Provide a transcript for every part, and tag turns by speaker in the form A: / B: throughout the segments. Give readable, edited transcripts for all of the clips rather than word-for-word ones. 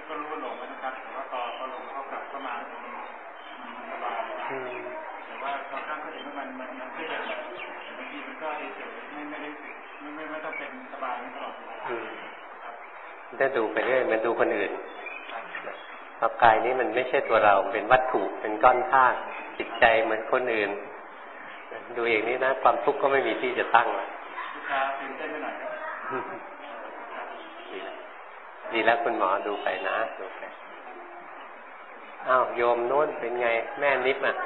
A: ก็รู้ว่าหลงนะครับแต่ว่าพอหลงเข้ากลับเข้ามามันสบายแต่ว่าบางครั้งก็เห็นว่ามันไม่ได้บางทีมันก็เฉยไม่ได้ไม่ต้องเป็นสบายตลอด
B: ได้ดูไปเรื่อยมันดูคนอื่นกายนี้มันไม่ใช่ตัวเราเป็นวัตถุเป็นก้อนธาตุจิตใจเหมือนคนอื่นดูอย่างนี้นะความทุกข์ก็ไม่มีที่จะตั้ง
A: ตื่นเต้นไปหน่อย
B: ดีแล้วคุณหมอดูไปนะดูไปอ้าวโยมโน้นเป็นไงแม่นิพอ่ะ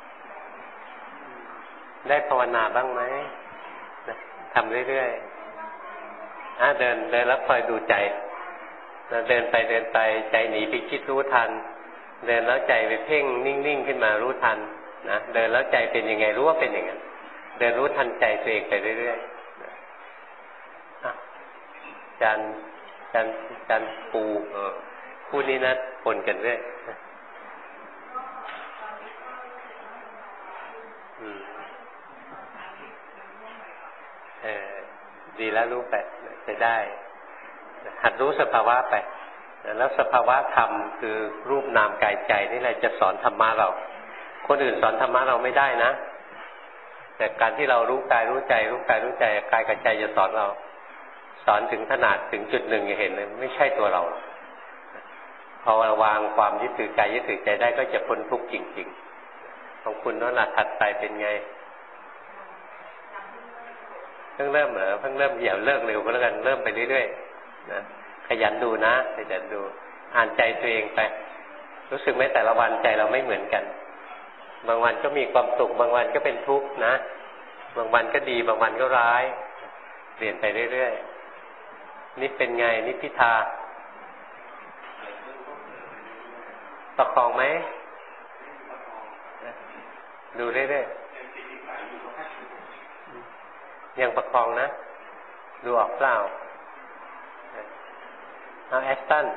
B: ได้ภาวนาบ้างไหมทำเรื่อยๆเดินแล้วคอยดูใจเดินไปใจหนีไปคิดรู้ทันเดินแล้วใจไปเพ่งนิ่งๆขึ้นมารู้ทันนะเดินแล้วใจเป็นยังไงรู้ว่าเป็นอย่างนั้นเดินรู้ทันใจตัวเองไปเรื่อยๆจันปูคู่นี้นะปนกันเรื่อยดีแล้วรู้ไปจะได้หัดรู้สภาวะไปแล้วสภาวะธรรมคือรูปนามกายใจนี่แหละจะสอนธรรมะเราคนอื่นสอนธรรมะเราไม่ได้นะแต่การที่เรารู้กายรู้ใจรู้กายรู้ใจกายกับใจจะสอนเราสอนถึงขนาดถึงจุดหนึ่งจะเห็นเลยไม่ใช่ตัวเราพอวางความยึดถือกายยึดถือใจได้ก็จะพ้นทุกข์จริงๆของคุณนั่นแหละถัดไปเป็นไงเพิ่งเริ่มเพิ่งเริ่มอย่าเลิกเร็วก็แล้วกันเริ่มไปเรื่อยๆนะขยันดูนะขยันดูอ่านใจตัวเองไปรู้สึกไหมแต่ละวันใจเราไม่เหมือนกันบางวันก็มีความสุขบางวันก็เป็นทุกข์นะบางวันก็ดีบางวันก็ร้ายเปลี่ยนไปเรื่อยๆนี่เป็นไงนี่พิธาประคองไหมดูเรื่อยๆยังประคองนะดูออกเปล่าเอาแอสตัน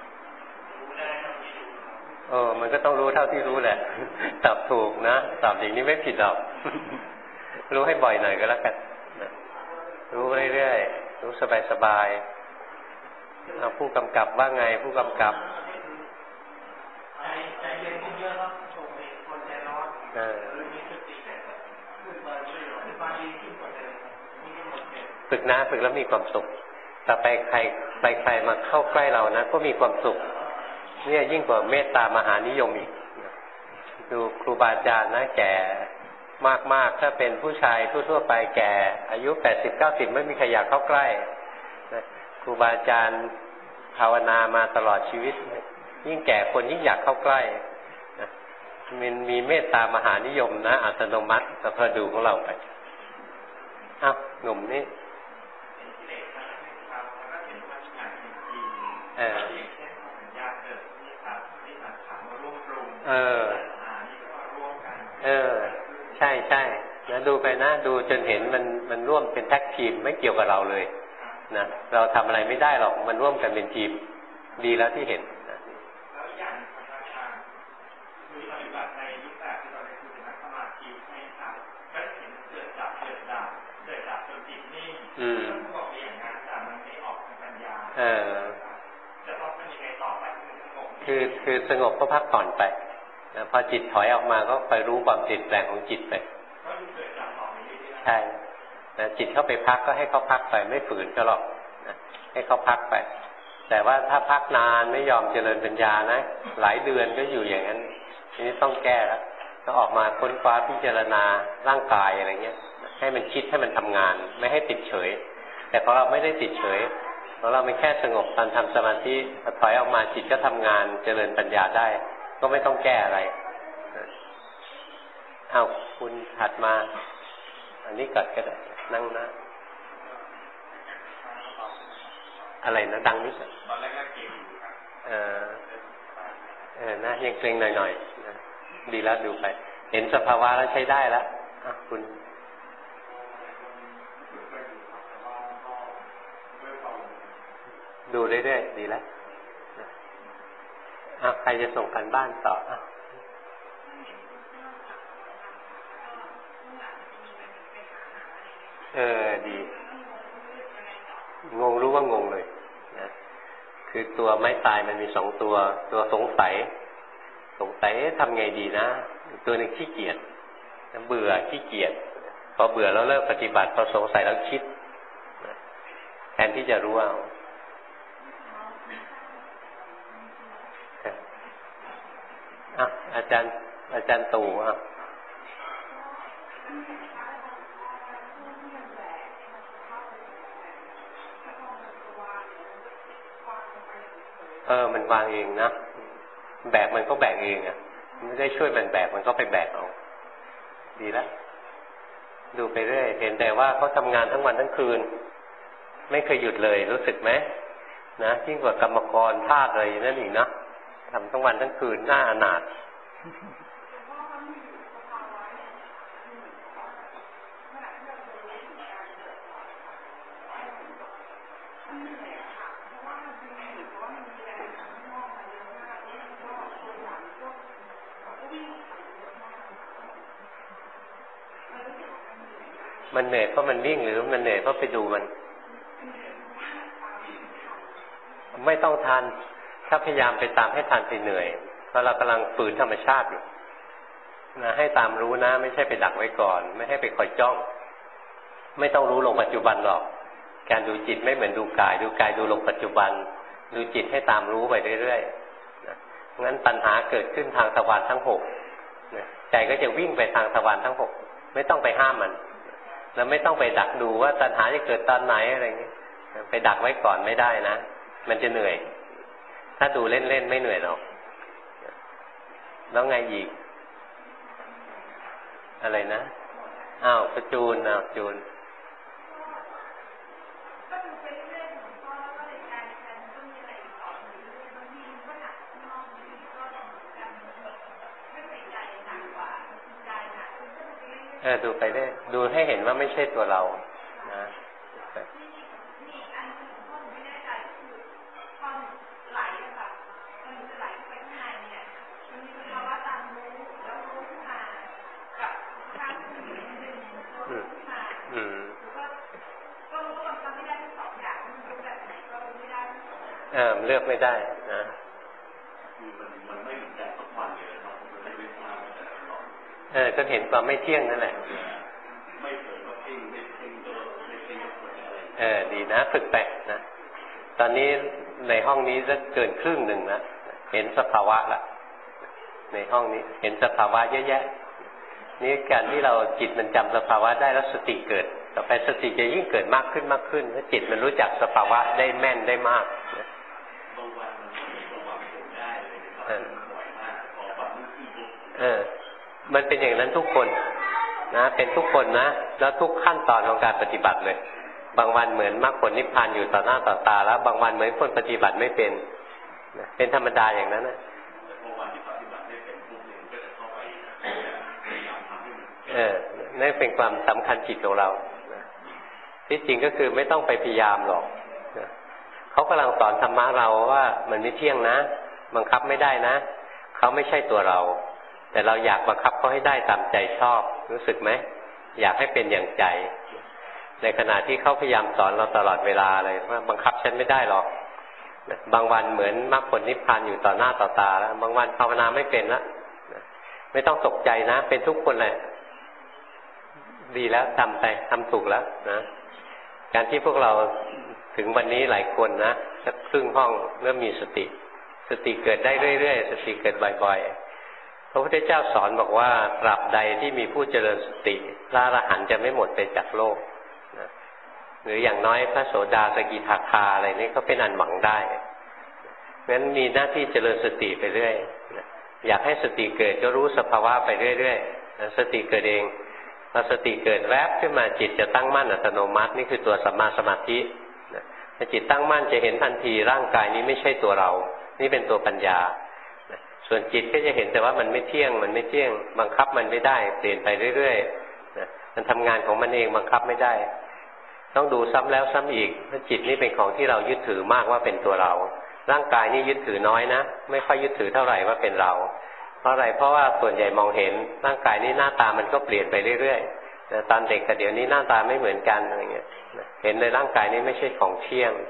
B: มันก็ต้องรู้เท่าที่รู้แหละตอบถูกนะตอบอย่างนี้ไม่ผิดหรอกรู้ให้บ่อยหน่อยก็แล้วกันรู้เรื่อยๆรู้สบายๆเอาผู้กำกับว่าไงผู้กำกับฝึกนะฝึกแล้วมีความสุขแต่ไปใครมาเข้าใกล้เรานะก็มีความสุขเนี่ยยิ่งกว่าเมตตามหานิยมอีกดูครูบาอาจารย์นะแก่มากๆถ้าเป็นผู้ชายทั่วๆไปแก่อายุ80-90ไม่มีใครอยากเข้าใกล้ครูบาอาจารย์ภาวนามาตลอดชีวิตยิ่งแก่คนยิ่งอยากเข้าใกล้มันมีเมตตามหานิยมนะอัตโนมัติแต่พอดูของเราไปหนุ่มนี่ใช่นะดูไปนะดูจนเห็นมันร่วมเป็นแท็กทีมไม่เกี่ยวกับเราเลยนะเราทำอะไรไม่ได้หรอกมันร่วมกันเป็นทีมดีแล้วที่เห็นคือสงบก็พักผ่อนไปพอจิตถอยออกมาก็ไปรู้ความเปลี่ยนแปลงของจิตไปใช่จิตเข้าไปพักก็ให้เขาพักไปไม่ฝืนก็หรอกให้เขาพักไปแต่ว่าถ้าพักนานไม่ยอมเจริญปัญญานะหลายเดือนก็อยู่อย่างนั้นทีนี้ต้องแก้แล้วต้องออกมาค้นคว้าพิจารณาร่างกายอะไรเงี้ยให้มันคิดให้มันทำงานไม่ให้ติดเฉยแต่ของเราไม่ได้ติดเฉยของเราไม่แค่สงบตอนทำสมาธิถอยออกมาจิตก็ทำงานเจริญปัญญาได้ก็ไม่ต้องแก้อะไรเอาคุณถัดมาอันนี้กัดก็ได้นั่งนะอะไรนะดังนิดตอนแรกก็เก่งครับนะยังเกรงหน่อยๆนะดีแล้วดูไปเห็นสภาวะแล้วใช้ได้แล้วคุณดูเรื่อยๆดีแล้วใครจะส่งกันบ้านต่อดีงงรู้ว่างงเลยนะคือตัวไม้ตายมันมีสองตัวสงสัยทำไงดีนะตัวหนึ่งขี้เกียจเบื่อขี้เกียจพอเบื่อแล้วเลิกปฏิบัติพอสงสัยแล้วคิดแทนที่จะรู้เอาอาจารย์ตู่มันวางเองนะแบกมันก็แบกเองอ่ะไม่ได้ช่วยมันแบกมันก็ไปแบกเอาดีแล้วดูไปเรื่อยเห็นแต่ว่าเขาทำงานทั้งวันทั้งคืนไม่เคยหยุดเลยรู้สึกไหมนะยิ่งกว่ากรรมกรทาสอะไรนั่นอีกนะทำทั้งวันทั้งคืนหน้าอนาถมันเหนื่อยเพราะมันวิ่งหรือมันเหนื่อยเพราะไปดูมันไม่ต้องทันถ้าพยายามไปตามให้ทันไปเหนื่อยเพราะเรากำลังฝืนธรรมชาติอยู่นะให้ตามรู้นะไม่ใช่ไปดักไว้ก่อนไม่ให้ไปคอยจ้องไม่ต้องรู้ลงปัจจุบันหรอกการดูจิตไม่เหมือนดูกายดูลงปัจจุบันดูจิตให้ตามรู้ไปเรื่อยๆนะงั้นปัญหาเกิดขึ้นทางทวารทั้งหกนะใจก็จะวิ่งไปทางทวารทั้งหกไม่ต้องไปห้ามมันแล้วไม่ต้องไปดักดูว่าตัณหาจะเกิดตอนไหนอะไรอย่างนี้ไปดักไว้ก่อนไม่ได้นะมันจะเหนื่อยถ้าดูเล่นๆไม่เหนื่อยหรอกแล้วไงอีกอะไรนะประจูนจูนดูไปได้ดูให้เห็นว่าไม่ใช่ตัวเรานะเลือกไม่ได้นะก็เห็นความไม่เที่ยงนั่นแหละดีนะฝึกไปนะตอนนี้ในห้องนี้จะเกินครึ่งหนึ่งนะเห็นสภาวะละในห้องนี้เห็นสภาวะเยอะแยะนี่การที่เราจิตมันจำสภาวะได้แล้วสติเกิดต่อไปสติจะยิ่งเกิดมากขึ้นเพราะจิตมันรู้จักสภาวะได้แม่นได้มากมันเป็นอย่างนั้นทุกคนนะเป็นทุกคนนะแล้วทุกขั้นตอนของการปฏิบัติเลยบางวันเหมือนมรรคผลนิพพานอยู่ต่อหน้าต่อตาแล้วบางวันเหมือนคนปฏิบัติไม่เป็นธรรมดาอย่างนั้นนะนั่นเป็นความสำคัญจิตของเราที่จริงก็คือไม่ต้องไปพยายามหรอกเขากำลังสอนธรรมะเราว่ามันไม่เที่ยงนะบังคับไม่ได้นะเขาไม่ใช่ตัวเราแต่เราอยากบังคับเขาให้ได้ตามใจชอบรู้สึกไหมอยากให้เป็นอย่างใจในขณะที่เขาพยายามสอนเราตลอดเวลาเลยว่าบังคับฉันไม่ได้หรอกบางวันเหมือนมรรคผลนิพพานอยู่ต่อหน้าต่อตาแล้วบางวันภาวนาไม่เป็นละไม่ต้องตกใจนะเป็นทุกคนเลยดีแล้วทำไปทำถูกแล้วนะการที่พวกเราถึงวันนี้หลายคนนะสักครึ่งห้องเริ่มมีสติเกิดได้เรื่อยๆสติเกิดบ่อยๆพระพุทธเจ้าสอนบอกว่าตราบใดที่มีผู้เจริญสติพระอรหันต์จะไม่หมดไปจากโลกนะหรืออย่างน้อยพระโสดาสกิทาคาอะไรนี้ก็เป็นอันหวังได้งั้นมีหน้าที่เจริญสติไปเรื่อยนะอยากให้สติเกิดก็รู้สภาวะไปเรื่อยๆนะสติเกิดเองพอสติเกิดแวบขึ้นมาจิตจะตั้งมั่นอัตโนมัตินี่คือตัวสัมมาสมาธินะถ้าจิตตั้งมั่นจะเห็นทันทีร่างกายนี้ไม่ใช่ตัวเรานี่เป็นตัวปัญญาส่วนจิตก็จะเห็นแต่ว่ามันไม่เที่ยงบังคับมันไม่ได้เปลี่ยนไปเรื่อยๆนะมันทำงานของมันเองบังคับไม่ได้ต้องดูซ้ำแล้วซ้ำอีกเพราะจิตนี่เป็นของที่เรายึดถือมากว่าเป็นตัวเราร่างกายนี่ยึดถือน้อยนะไม่ค่อยยึดถือเท่าไหร่ว่าเป็นเราเพราะอะไรเพราะว่าส่วนใหญ่มองเห็นร่างกายนี้หน้าตามันก็เปลี่ยนไปเรื่อยๆตอนเด็กกับเดี๋ยวนี้หน้าตาไม่เหมือนกันอะไรเงี้ยเห็นในร่างกายนี้ไม่ใช่ของเที่ยง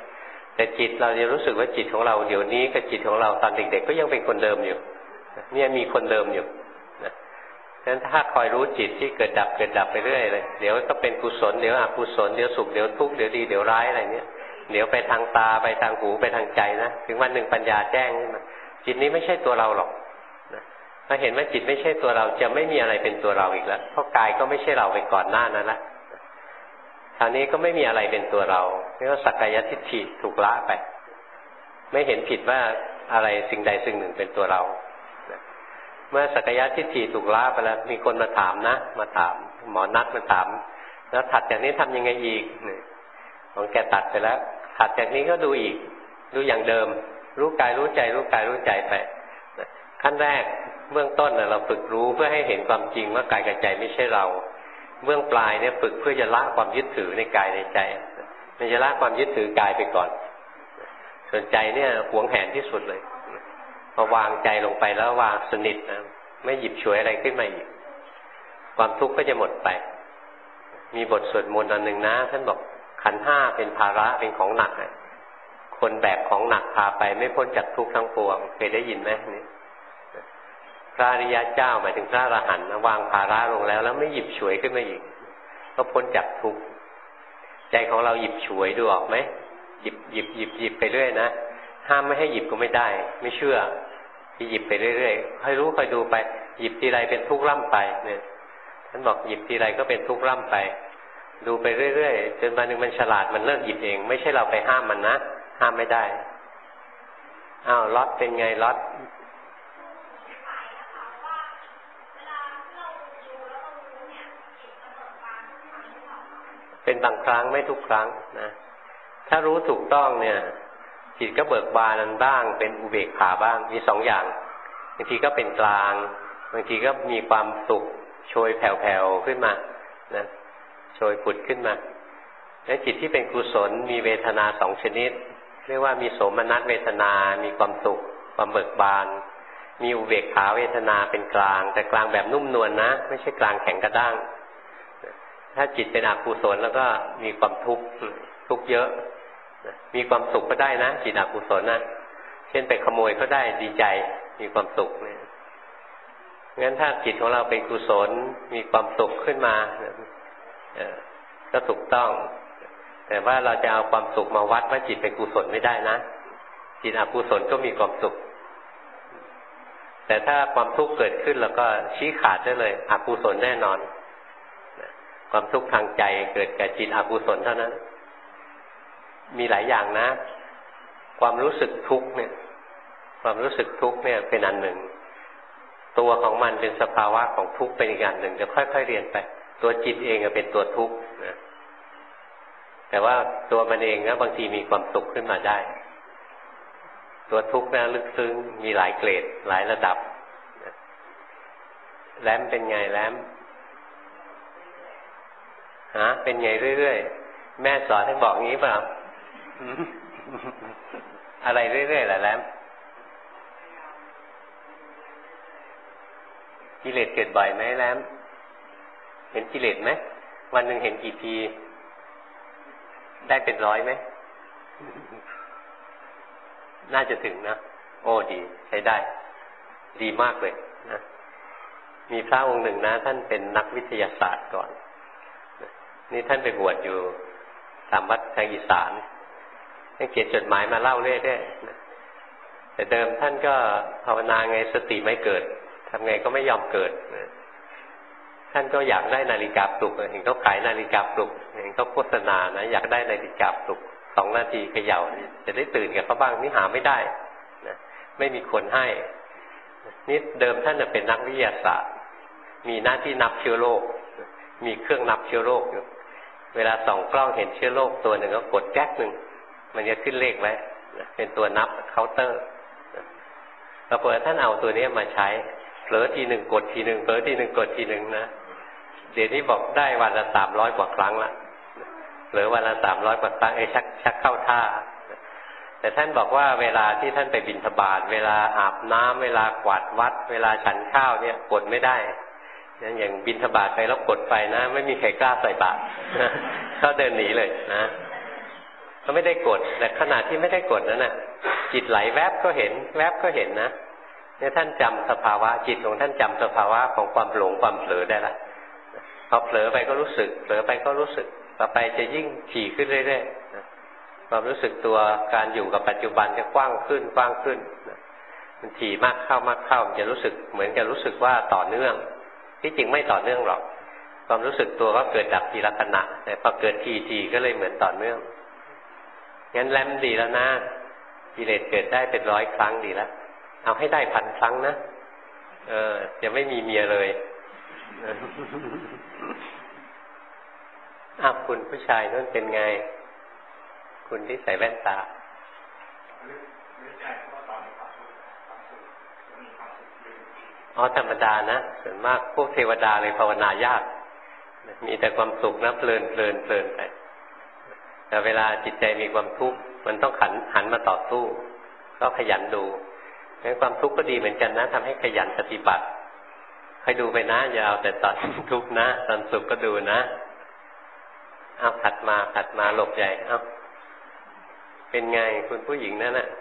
B: แต่จิตเราจะรู้สึกว่าจิตของเราเดี๋ยวนี้กับจิตของเราตอนเด็กๆก็ยังเป็นคนเดิมอยู่เนี่ยมีคนเดิมอยู่นะฉะนั้นถ้าคอยรู้จิตที่เกิดดับไปเรื่อยเลยเดี๋ยวก็เป็นกุศลเดี๋ยวอกุศลเดี๋ยวสุขเดี๋ยวทุกข์เดี๋ยวดีเดี๋ยวร้ายอะไรเนี้ยเดี๋ยวไปทางตาไปทางหูไปทางใจนะถึงวันหนึ่งปัญญาแจ้งขึ้นมาจิตนี้ไม่ใช่ตัวเราหรอกนะถ้าเห็นว่าจิตไม่ใช่ตัวเราจะไม่มีอะไรเป็นตัวเราอีกแล้วเพราะกายก็ไม่ใช่เราไปก่อนหน้านั้นละคราวนี้ก็ไม่มีอะไรเป็นตัวเราเรียกว่าสักกายทิฏฐิถูกละไปไม่เห็นผิดว่าอะไรสิ่งใดสิ่งหนึ่งเป็นตัวเราเมื่อสักกายทิฏฐิถูกละไปแล้วมีคนมาถามนะมาถามหมอนัดมาถามแล้วถัดจากนี้ทำยังไงอีกของแกตัดไปแล้วถัดจากนี้ก็ดูอีกดูอย่างเดิมรู้กายรู้ใจรู้กายรู้ใจไปขั้นแรกเบื้องต้นเราฝึกรู้เพื่อให้เห็นความจริงว่ากายกับใจไม่ใช่เราเบื้องปลายเนี่ยฝึกเพื่อจะละความยึดถือในกายในใจมันจะละความยึดถือกายไปก่อนส่วนใจเนี่ยหวงแหนที่สุดเลยพอวางใจลงไปแล้ววางสนิทนะไม่หยิบฉวยอะไรขึ้นมาอีกความทุกข์ก็จะหมดไปมีบทสวดมนต์อันหนึ่งนะท่านบอกขันธ์ห้าเป็นภาระเป็นของหนักคนแบกของหนักพาไปไม่พ้นจากทุกข์ทั้งปวงเคยได้ยินไหมนี่พระอริยเจ้าหมายถึงพระอรหันต์วางภาระลงแล้วไม่หยิบฉวยขึ้นมาอีกก็พ้นจากทุกข์ใจของเราหยิบฉวยดูออกไหมหยิบไปเรื่อยนะห้ามไม่ให้หยิบก็ไม่ได้ไม่เชื่อที่หยิบไปเรื่อยๆให้รู้คอยดูไปหยิบทีไรเป็นทุกข์ร่ำไปเนี่ยท่านบอกหยิบทีไรก็เป็นทุกข์ร่ำไปดูไปเรื่อยๆจนวันหนึ่งมันฉลาดมันเลิกหยิบเองไม่ใช่เราไปห้ามมันนะห้ามไม่ได้อ้าวล็อตเป็นไงล็อตเป็นบางครั้งไม่ทุกครั้งนะถ้ารู้ถูกต้องเนี่ยจิตก็เบิกบานนั้นบ้างเป็นอุเบกขาบ้างมีสองอย่างบางทีก็เป็นกลางบางทีก็มีความสุขโชยแผ่วๆขึ้นมานะโชยผุดขึ้นมาและจิตที่เป็นกุศลมีเวทนาสองชนิดเรียกว่ามีโสมนัสเวทนามีความสุขความเบิกบานมีอุเบกขาเวทนาเป็นกลางแต่กลางแบบนุ่มนวลนะไม่ใช่กลางแข็งกระด้างถ้าจิตเป็นอกุศลแล้วก็มีความทุกข์เยอะมีความสุขก็ได้นะจิตอกุศลนะเช่นไปขโมยก็ได้ดีใจมีความสุขเนี่ยงั้นถ้าจิตของเราเป็นกุศลมีความสุขขึ้นมาก็ถูกต้องแต่ว่าเราจะเอาความสุขมาวัดว่าจิตเป็นกุศลไม่ได้นะจิตอกุศลก็มีความสุขแต่ถ้าความทุกข์เกิดขึ้นแล้วก็ชี้ขาดได้เลยอกุศลแน่นอนความทุกข์ทางใจเกิดกับจิตอกุศลเท่านั้นมีหลายอย่างนะความรู้สึกทุกข์เนี่ยความรู้สึกทุกข์เนี่ยเป็นอันหนึ่งตัวของมันเป็นสภาวะของทุกข์เป็นอีกอันหนึ่งจะค่อยๆเรียนไปตัวจิตเองเป็นตัวทุกข์นะแต่ว่าตัวมันเองนะบางทีมีความสุขขึ้นมาได้ตัวทุกข์นะลึกซึ้งมีหลายเกรดหลายระดับแล้มเป็นไงแล้มเป็นไงเรื่อยๆแม่สอนให้บอกงี้เปล่า อะไรเรื่อยๆล่ะแล้มกิเลสเกิดบ่อยไหมแล้มเห็นกิเลสไหมวันหนึ่งเห็นกี่ทีได้เป็นร้อยไหม น่าจะถึงนะโอ้ดีใช้ได้ดีมากเลยนะมีพระองค์หนึ่งนะท่านเป็นนักวิทยาศาสตร์ก่อนนี่ท่านไปบวชอยู่ตามวัดทางอีสานท่านเขียนจดหมายมาเล่าเรื่อยๆแต่เดิมท่านก็ภาวนาไงสติไม่เกิดทำไงก็ไม่ยอมเกิดท่านก็อยากได้นาฬิกาปลุกเห็นเขาขายนาฬิกาปลุกเห็นเขาโฆษณานะอยากได้นาฬิกาปลุก2 นาทีเขย่าจะได้ตื่นกับเขาบ้างนี่หาไม่ได้นะไม่มีคนให้นี่เดิมท่านเป็นนักวิทยาศาสตร์มีหน้าที่นับเชื้อโรคมีเครื่องนับเชื้อโรคอยู่เวลาส่องกล้องเห็นเชื้อโรคตัวหนึ่งก็กดแก๊กหนึ่งมันจะขึ้นเลขไว้เป็นตัวนับเคาน์เตอร์ปรากฏท่านเอาตัวนี้มาใช้เผลอทีหนึ่งกดทีหนึ่งเผลอทีหนึ่งกดทีหนึ่งนะเดี๋ยวนี้บอกได้วันละ300 กว่าครั้งละหรือวันละ300 กว่าครั้งชักเข้าท่าแต่ท่านบอกว่าเวลาที่ท่านไปบิณฑบาตเวลาอาบน้ำเวลากวาดวัดเวลาฉันข้าวเนี่ยกดไม่ได้อย่างบิณฑบาตไปแล้วกดไปนะไม่มีใครกล้าใส่บาตรเขาเดินหนีเลยนะก็ไม่ได้กดแต่ขณะที่ไม่ได้กดนั้นน่ะจิตไหลแวบก็เห็นแวบก็เห็นนะเนี่ยท่านจำสภาวะจิตของท่านจำสภาวะของความหลงความเผลอได้ละพอเผลอไปก็รู้สึกเผลอไปก็รู้สึกต่อไปจะยิ่งถี่ขึ้นเรื่อยๆความรู้สึกตัวการอยู่กับปัจจุบันจะกว้างขึ้นกว้างขึ้นมันถี่มากเข้ามากเข้ามันจะรู้สึกเหมือนกับรู้สึกว่าต่อเนื่องที่จริงไม่ต่อเนื่องหรอกความรู้สึกตัวก็เกิดดับทีละขณะแต่พอเกิดทีก็เลยเหมือนต่อเนื่องงั้นแลมดีแล้วนะกิเลสเกิดได้เป็น100 ครั้งดีแล้วเอาให้ได้1,000 ครั้งนะจะไม่มีเมียเลยคุณผู้ชายนั่นเป็นไงคุณที่ใส่แว่นตาธรรมดานะส่วนมากพวกเทวดาเลยภาวนายากมีแต่ความสุขนะเพลินไปแต่เวลาจิตใจมีความทุกข์มันต้องหันมาต่อสู้ก็ขยันดูงั้นความทุกข์ก็ดีเหมือนกันนะทำให้ขยันปฏิบัติให้ดูไปนะอย่าเอาแต่ตอนทุกข์นะตอนสุขก็ดูนะถัดมาหลบใหญ่เป็นไงคุณผู้หญิงนั่นน่ะ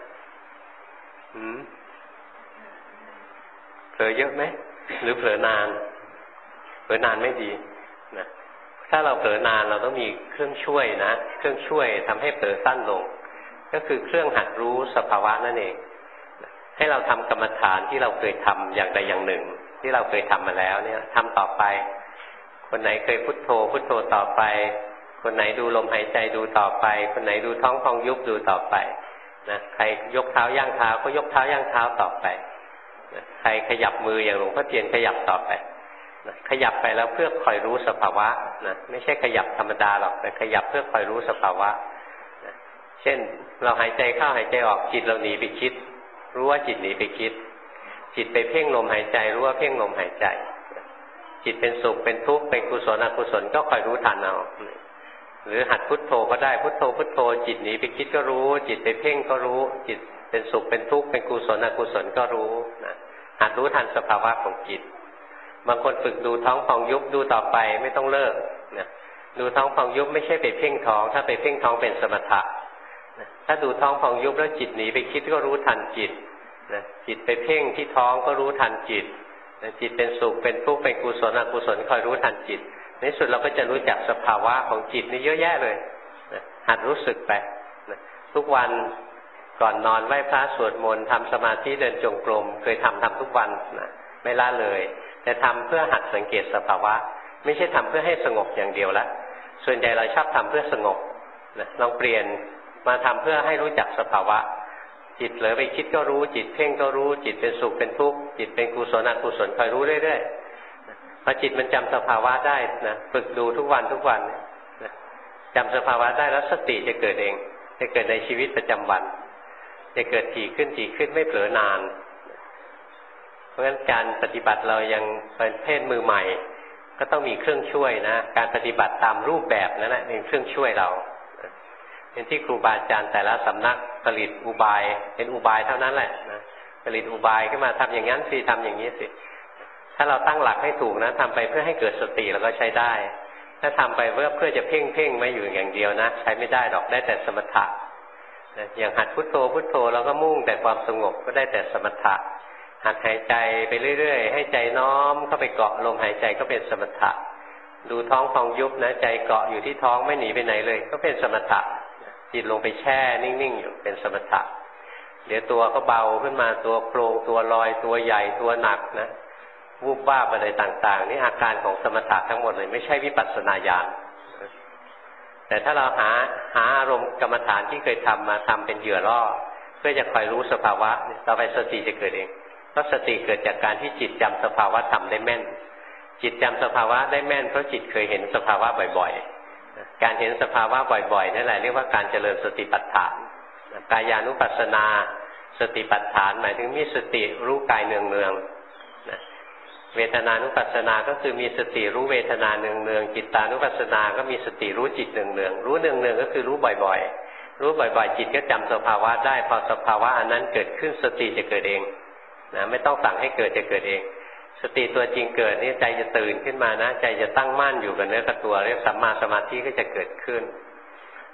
B: เผลอเยอะไหมหรือเผลอนานไม่ดีนะถ้าเราเผลอนานเราต้องมีเครื่องช่วยนะเครื่องช่วยทำให้เผลอสั้นลงก็คือเครื่องหัดรู้สภาวะนั่นเองให้เราทำกรรมฐานที่เราเคยทำอย่างใดอย่างหนึ่งที่เราเคยทำมาแล้วเนี่ยทำต่อไปคนไหนเคยพุทโธต่อไปคนไหนดูลมหายใจดูต่อไปคนไหนดูท้องพองยุบดูต่อไปนะใครยกเท้าย่างเท้าก็ยกเท้าย่างเท้าต่อไปนะใครขยับมืออย่างหลวงพ่อเทียนขยับต่อไปนะขยับไปแล้วเพื่อคอยรู้สภาวะนะไม่ใช่ขยับธรรมดาหรอกแต่ขยับเพื่อคอยรู้สภาวะนะเช่นเราหายใจเข้าหายใจออกจิตเราหนีไปคิดรู้ว่าจิตหนีไปคิดจิตไปเพ่งลมหายใจรู้ว่าเพ่งลมหายใจจิตเป็นสุขเป็นทุกข์เป็นกุศลอกุศลก็คอยรู้ทันเอาหรือหัดพุทโธก็ได้พุทโธจิตหนีไปคิดก็รู้จิตไปเพ่งก็รู้จิตเป็นสุขเป็นทุกข์เป็นกุศลอกุศลก็รู้นะหัดรู้ทันสภาวะของจิตบางคนฝึกดูท้องพองยุบดูต่อไปไม่ต้องเลิกนะดูท้องพองยุบไม่ใช่ไปเพ่งท้องถ้าไปเพ่งท้องเป็นสมถะถ้าดูท้องพองยุบแล้วจิตหนีไปคิดก็รู้ทันจิตนะจิตไปเพ่งที่ท้องก็รู้ทันจิตนะจิตเป็นสุขเป็นทุกข์เป็นกุศลอกุศลคอยรู้ทันจิตในสุดเราก็จะรู้จักสภาวะของจิตนี่เยอะแยะเลยนะหัดรู้สึกไปนะทุกวันก่อนนอนไหว้พระสวดมนต์ทำสมาธิเดินจงกรมเคยทำทุกวันนะไม่ละเลยแต่ทำเพื่อหัดสังเกตสภาวะไม่ใช่ทำเพื่อให้สงบอย่างเดียวละส่วนใหญ่เราชอบทำเพื่อสงบนะลองเปลี่ยนมาทำเพื่อให้รู้จักสภาวะจิตเผลอไปคิดก็รู้จิตเพ่งก็รู้จิตเป็นสุขเป็นทุกข์จิตเป็นกุศลอกุศลคอยรู้เรื่อยๆพอจิตมันจำสภาวะได้นะฝึกดูทุกวันนะจำสภาวะได้แล้วสติจะเกิดเองจะเกิดในชีวิตประจำวันจะเกิดถี่ขึ้นไม่เผลอนานเพราะฉะนั้นการปฏิบัติเรายังเป็นเพศมือใหม่ก็ต้องมีเครื่องช่วยนะการปฏิบัติตามรูปแบบนั่นแหละเป็นเครื่องช่วยเราเป็นที่ครูบาอาจารย์แต่ละสำนักผลิตอุบายเป็นอุบายเท่านั้นแหละนะผลิตอุบายขึ้นมาทำอย่างนั้นสิทำอย่างนี้สิถ้าเราตั้งหลักให้ถูกนะทำไปเพื่อให้เกิดสติเราก็ใช้ได้ถ้าทำไปเพื่อจะเพ่งไม่อยู่อย่างเดียวนะใช้ไม่ได้หรอกได้แต่สมถะอย่างหัดพุทโธเราก็มุ่งแต่ความสงบก็ได้แต่สมถะหัดหายใจไปเรื่อยๆให้ใจน้อมเข้าไปเกาะลมหายใจก็เป็นสมถะดูท้องพองยุบนะใจเกาะอยู่ที่ท้องไม่หนีไปไหนเลยก็เป็นสมถะจิตลงไปแช่นิ่งๆอยู่เป็นสมถะเดี๋ยวตัวก็เบาขึ้นมาตัวโครงตัวลอยตัวใหญ่ตัวหนักนะวูบวาบอะไรต่างๆนี่อาการของสมถะทั้งหมดเลยไม่ใช่วิปัสสนาญาณแต่ถ้าเราหาอารมณ์กรรมฐานที่เคยทำมาทำเป็นเหยื่อล่อเพื่อจะคอยรู้สภาวะต่อไปสติจะเกิดเองเพราะสติเกิดจากการที่จิตจำสภาวะธรรมได้แม่นจิตจำสภาวะได้แม่นเพราะจิตเคยเห็นสภาวะบ่อยๆการเห็นสภาวะบ่อยๆนั่นแหละเรียกว่าการเจริญสติปัฏฐานกายานุปัสสนาสติปัฏฐานหมายถึงมีสติรู้กายเนืองๆเวทนานุปัสสนาก็คือมีสติรู้เวทนาเนืองๆจิตตานุปัสสนาก็มีสติรู้จิตเนืองๆรู้เนืองๆก็คือรู้บ่อยๆรู้บ่อยๆจิตก็จำสภาวะได้พอสภาวะอันนั้นเกิดขึ้นสติจะเกิดเองนะไม่ต้องสั่งให้เกิดจะเกิดเองสติตัวจริงเกิดนี่ใจจะตื่นขึ้นมานะใจจะตั้งมั่นอยู่กับเนื้อกับตัวเรียกสัมมาสมาธิก็จะเกิดขึ้น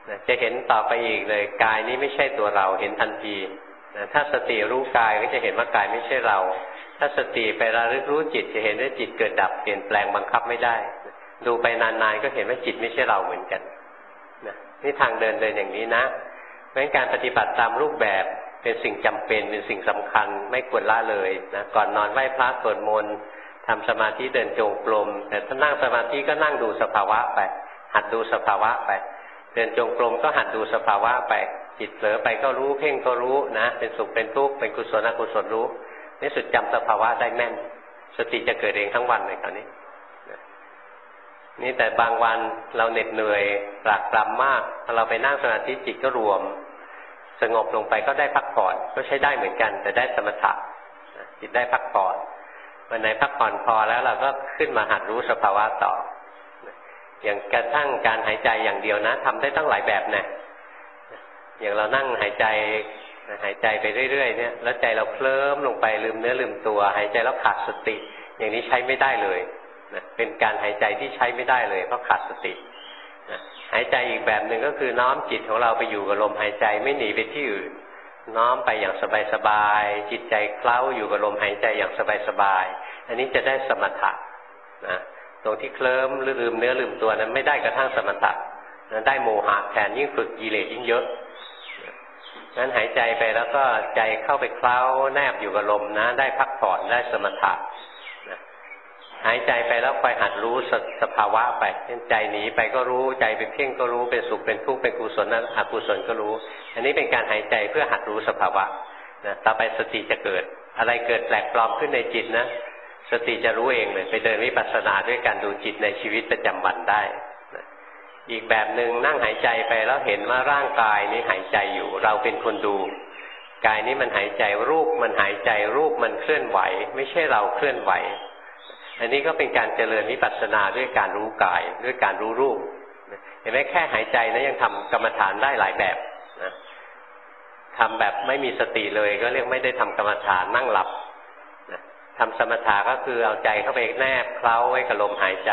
B: จะเห็นต่อไปอีกเลยกายนี้ไม่ใช่ตัวเราเห็นทันทีถ้าสติรู้กายก็จะเห็นว่ากายไม่ใช่เราถ้าสติไประลึกรู้จิตจะเห็นว่าจิตเกิดดับเปลี่ยนแปลงบังคับไม่ได้ดูไปนานๆก็เห็นว่าจิตไม่ใช่เราเหมือนกันนี่ทางเดินอย่างนี้นะเพราะการปฏิบัติตามรูปแบบเป็นสิ่งจำเป็นเป็นสิ่งสำคัญไม่ควรละเลยนะก่อนนอนไหว้พระสวดมนต์ทำสมาธิเดินจงกรมแต่ถ้านั่งสมาธิก็นั่งดูสภาวะไปหัดดูสภาวะไปเดินจงกรมก็หัดดูสภาวะไปจิตเผลอไปก็รู้เพ่งก็รู้นะเป็นสุขเป็นทุกข์เป็นกุศลอกุศลรู้ในสุดจำสภาวะได้แม่นสติจะเกิดเองทั้งวันเลยคราวนี้นี่แต่บางวันเราเหน็ดเหนื่อยตรากตรำมากพอเราไปนั่งสมาธิจิตก็รวมสงบลงไปก็ได้พักผ่อนก็ใช้ได้เหมือนกันแต่ได้สมถะจิตได้พักผ่อนวันไหนพักผ่อนพอแล้วเราก็ขึ้นมาหัดรู้สภาวะต่ออย่างกระทั่งการหายใจอย่างเดียวนะทำได้ตั้งหลายแบบนะอย่างเรานั่งหายใจไปเรื่อยๆเนี่ยแล้วใจเราเคลิ้มลงไปลืมเนื้อลืมตัวหายใจแล้วขาดสติอย่างนี้ใช้ไม่ได้เลยนะเป็นการหายใจที่ใช้ไม่ได้เลยเพราะขาดสตินะหายใจอีกแบบหนึ่งก็คือน้อมจิตของเราไปอยู่กับลมหายใจไม่หนีไปที่อื่นน้อมไปอย่างสบายๆจิตใจเคล้าอยู่กับลมหายใจอย่างสบายๆอันนี้จะได้สมถะนะตรงที่เคลิ้มหรือลืมเนื้อลืมตัวนั้นไม่ได้กระทั่งสมถะนั้นได้โมหะแทนยิ่งฝึกกิเลสยิ่งเยอะนั้นหายใจไปแล้วก็ใจเข้าไปเคล้าแนบอยู่กับลมนะได้พักผ่อนได้สมถะหายใจไปแล้วคอยหัดรู้สภาวะไปใจหนีไปก็รู้ใจเป็นเพ่งก็รู้เป็นสุขเป็นทุกข์เป็นกุศลนั้นอกุศลก็รู้อันนี้เป็นการหายใจเพื่อหัดรู้สภาวะนะต่อไปสติจะเกิดอะไรเกิดแปลกปลอมขึ้นในจิตนะสติจะรู้เองเลยไปเดินวิปัสสนาด้วยการดูจิตในชีวิตประจำวันได้นะอีกแบบหนึ่งนั่งหายใจไปแล้วเห็นว่าร่างกายนี้หายใจอยู่เราเป็นคนดูกายนี้มันหายใจรูปมันหายใจรูปมันเคลื่อนไหวไม่ใช่เราเคลื่อนไหวอันนี้ก็เป็นการเจริญวิปัสสนาด้วยการรู้กายด้วยการรู้รูปเห็นไหมแค่หายใจนะยังทำกรรมฐานได้หลายแบบนะทำแบบไม่มีสติเลยก็เรียกไม่ได้ทำกรรมฐานนั่งหลับนะทำสมถะก็คือเอาใจเข้าไปแนบเคล้าไว้กับลมหายใจ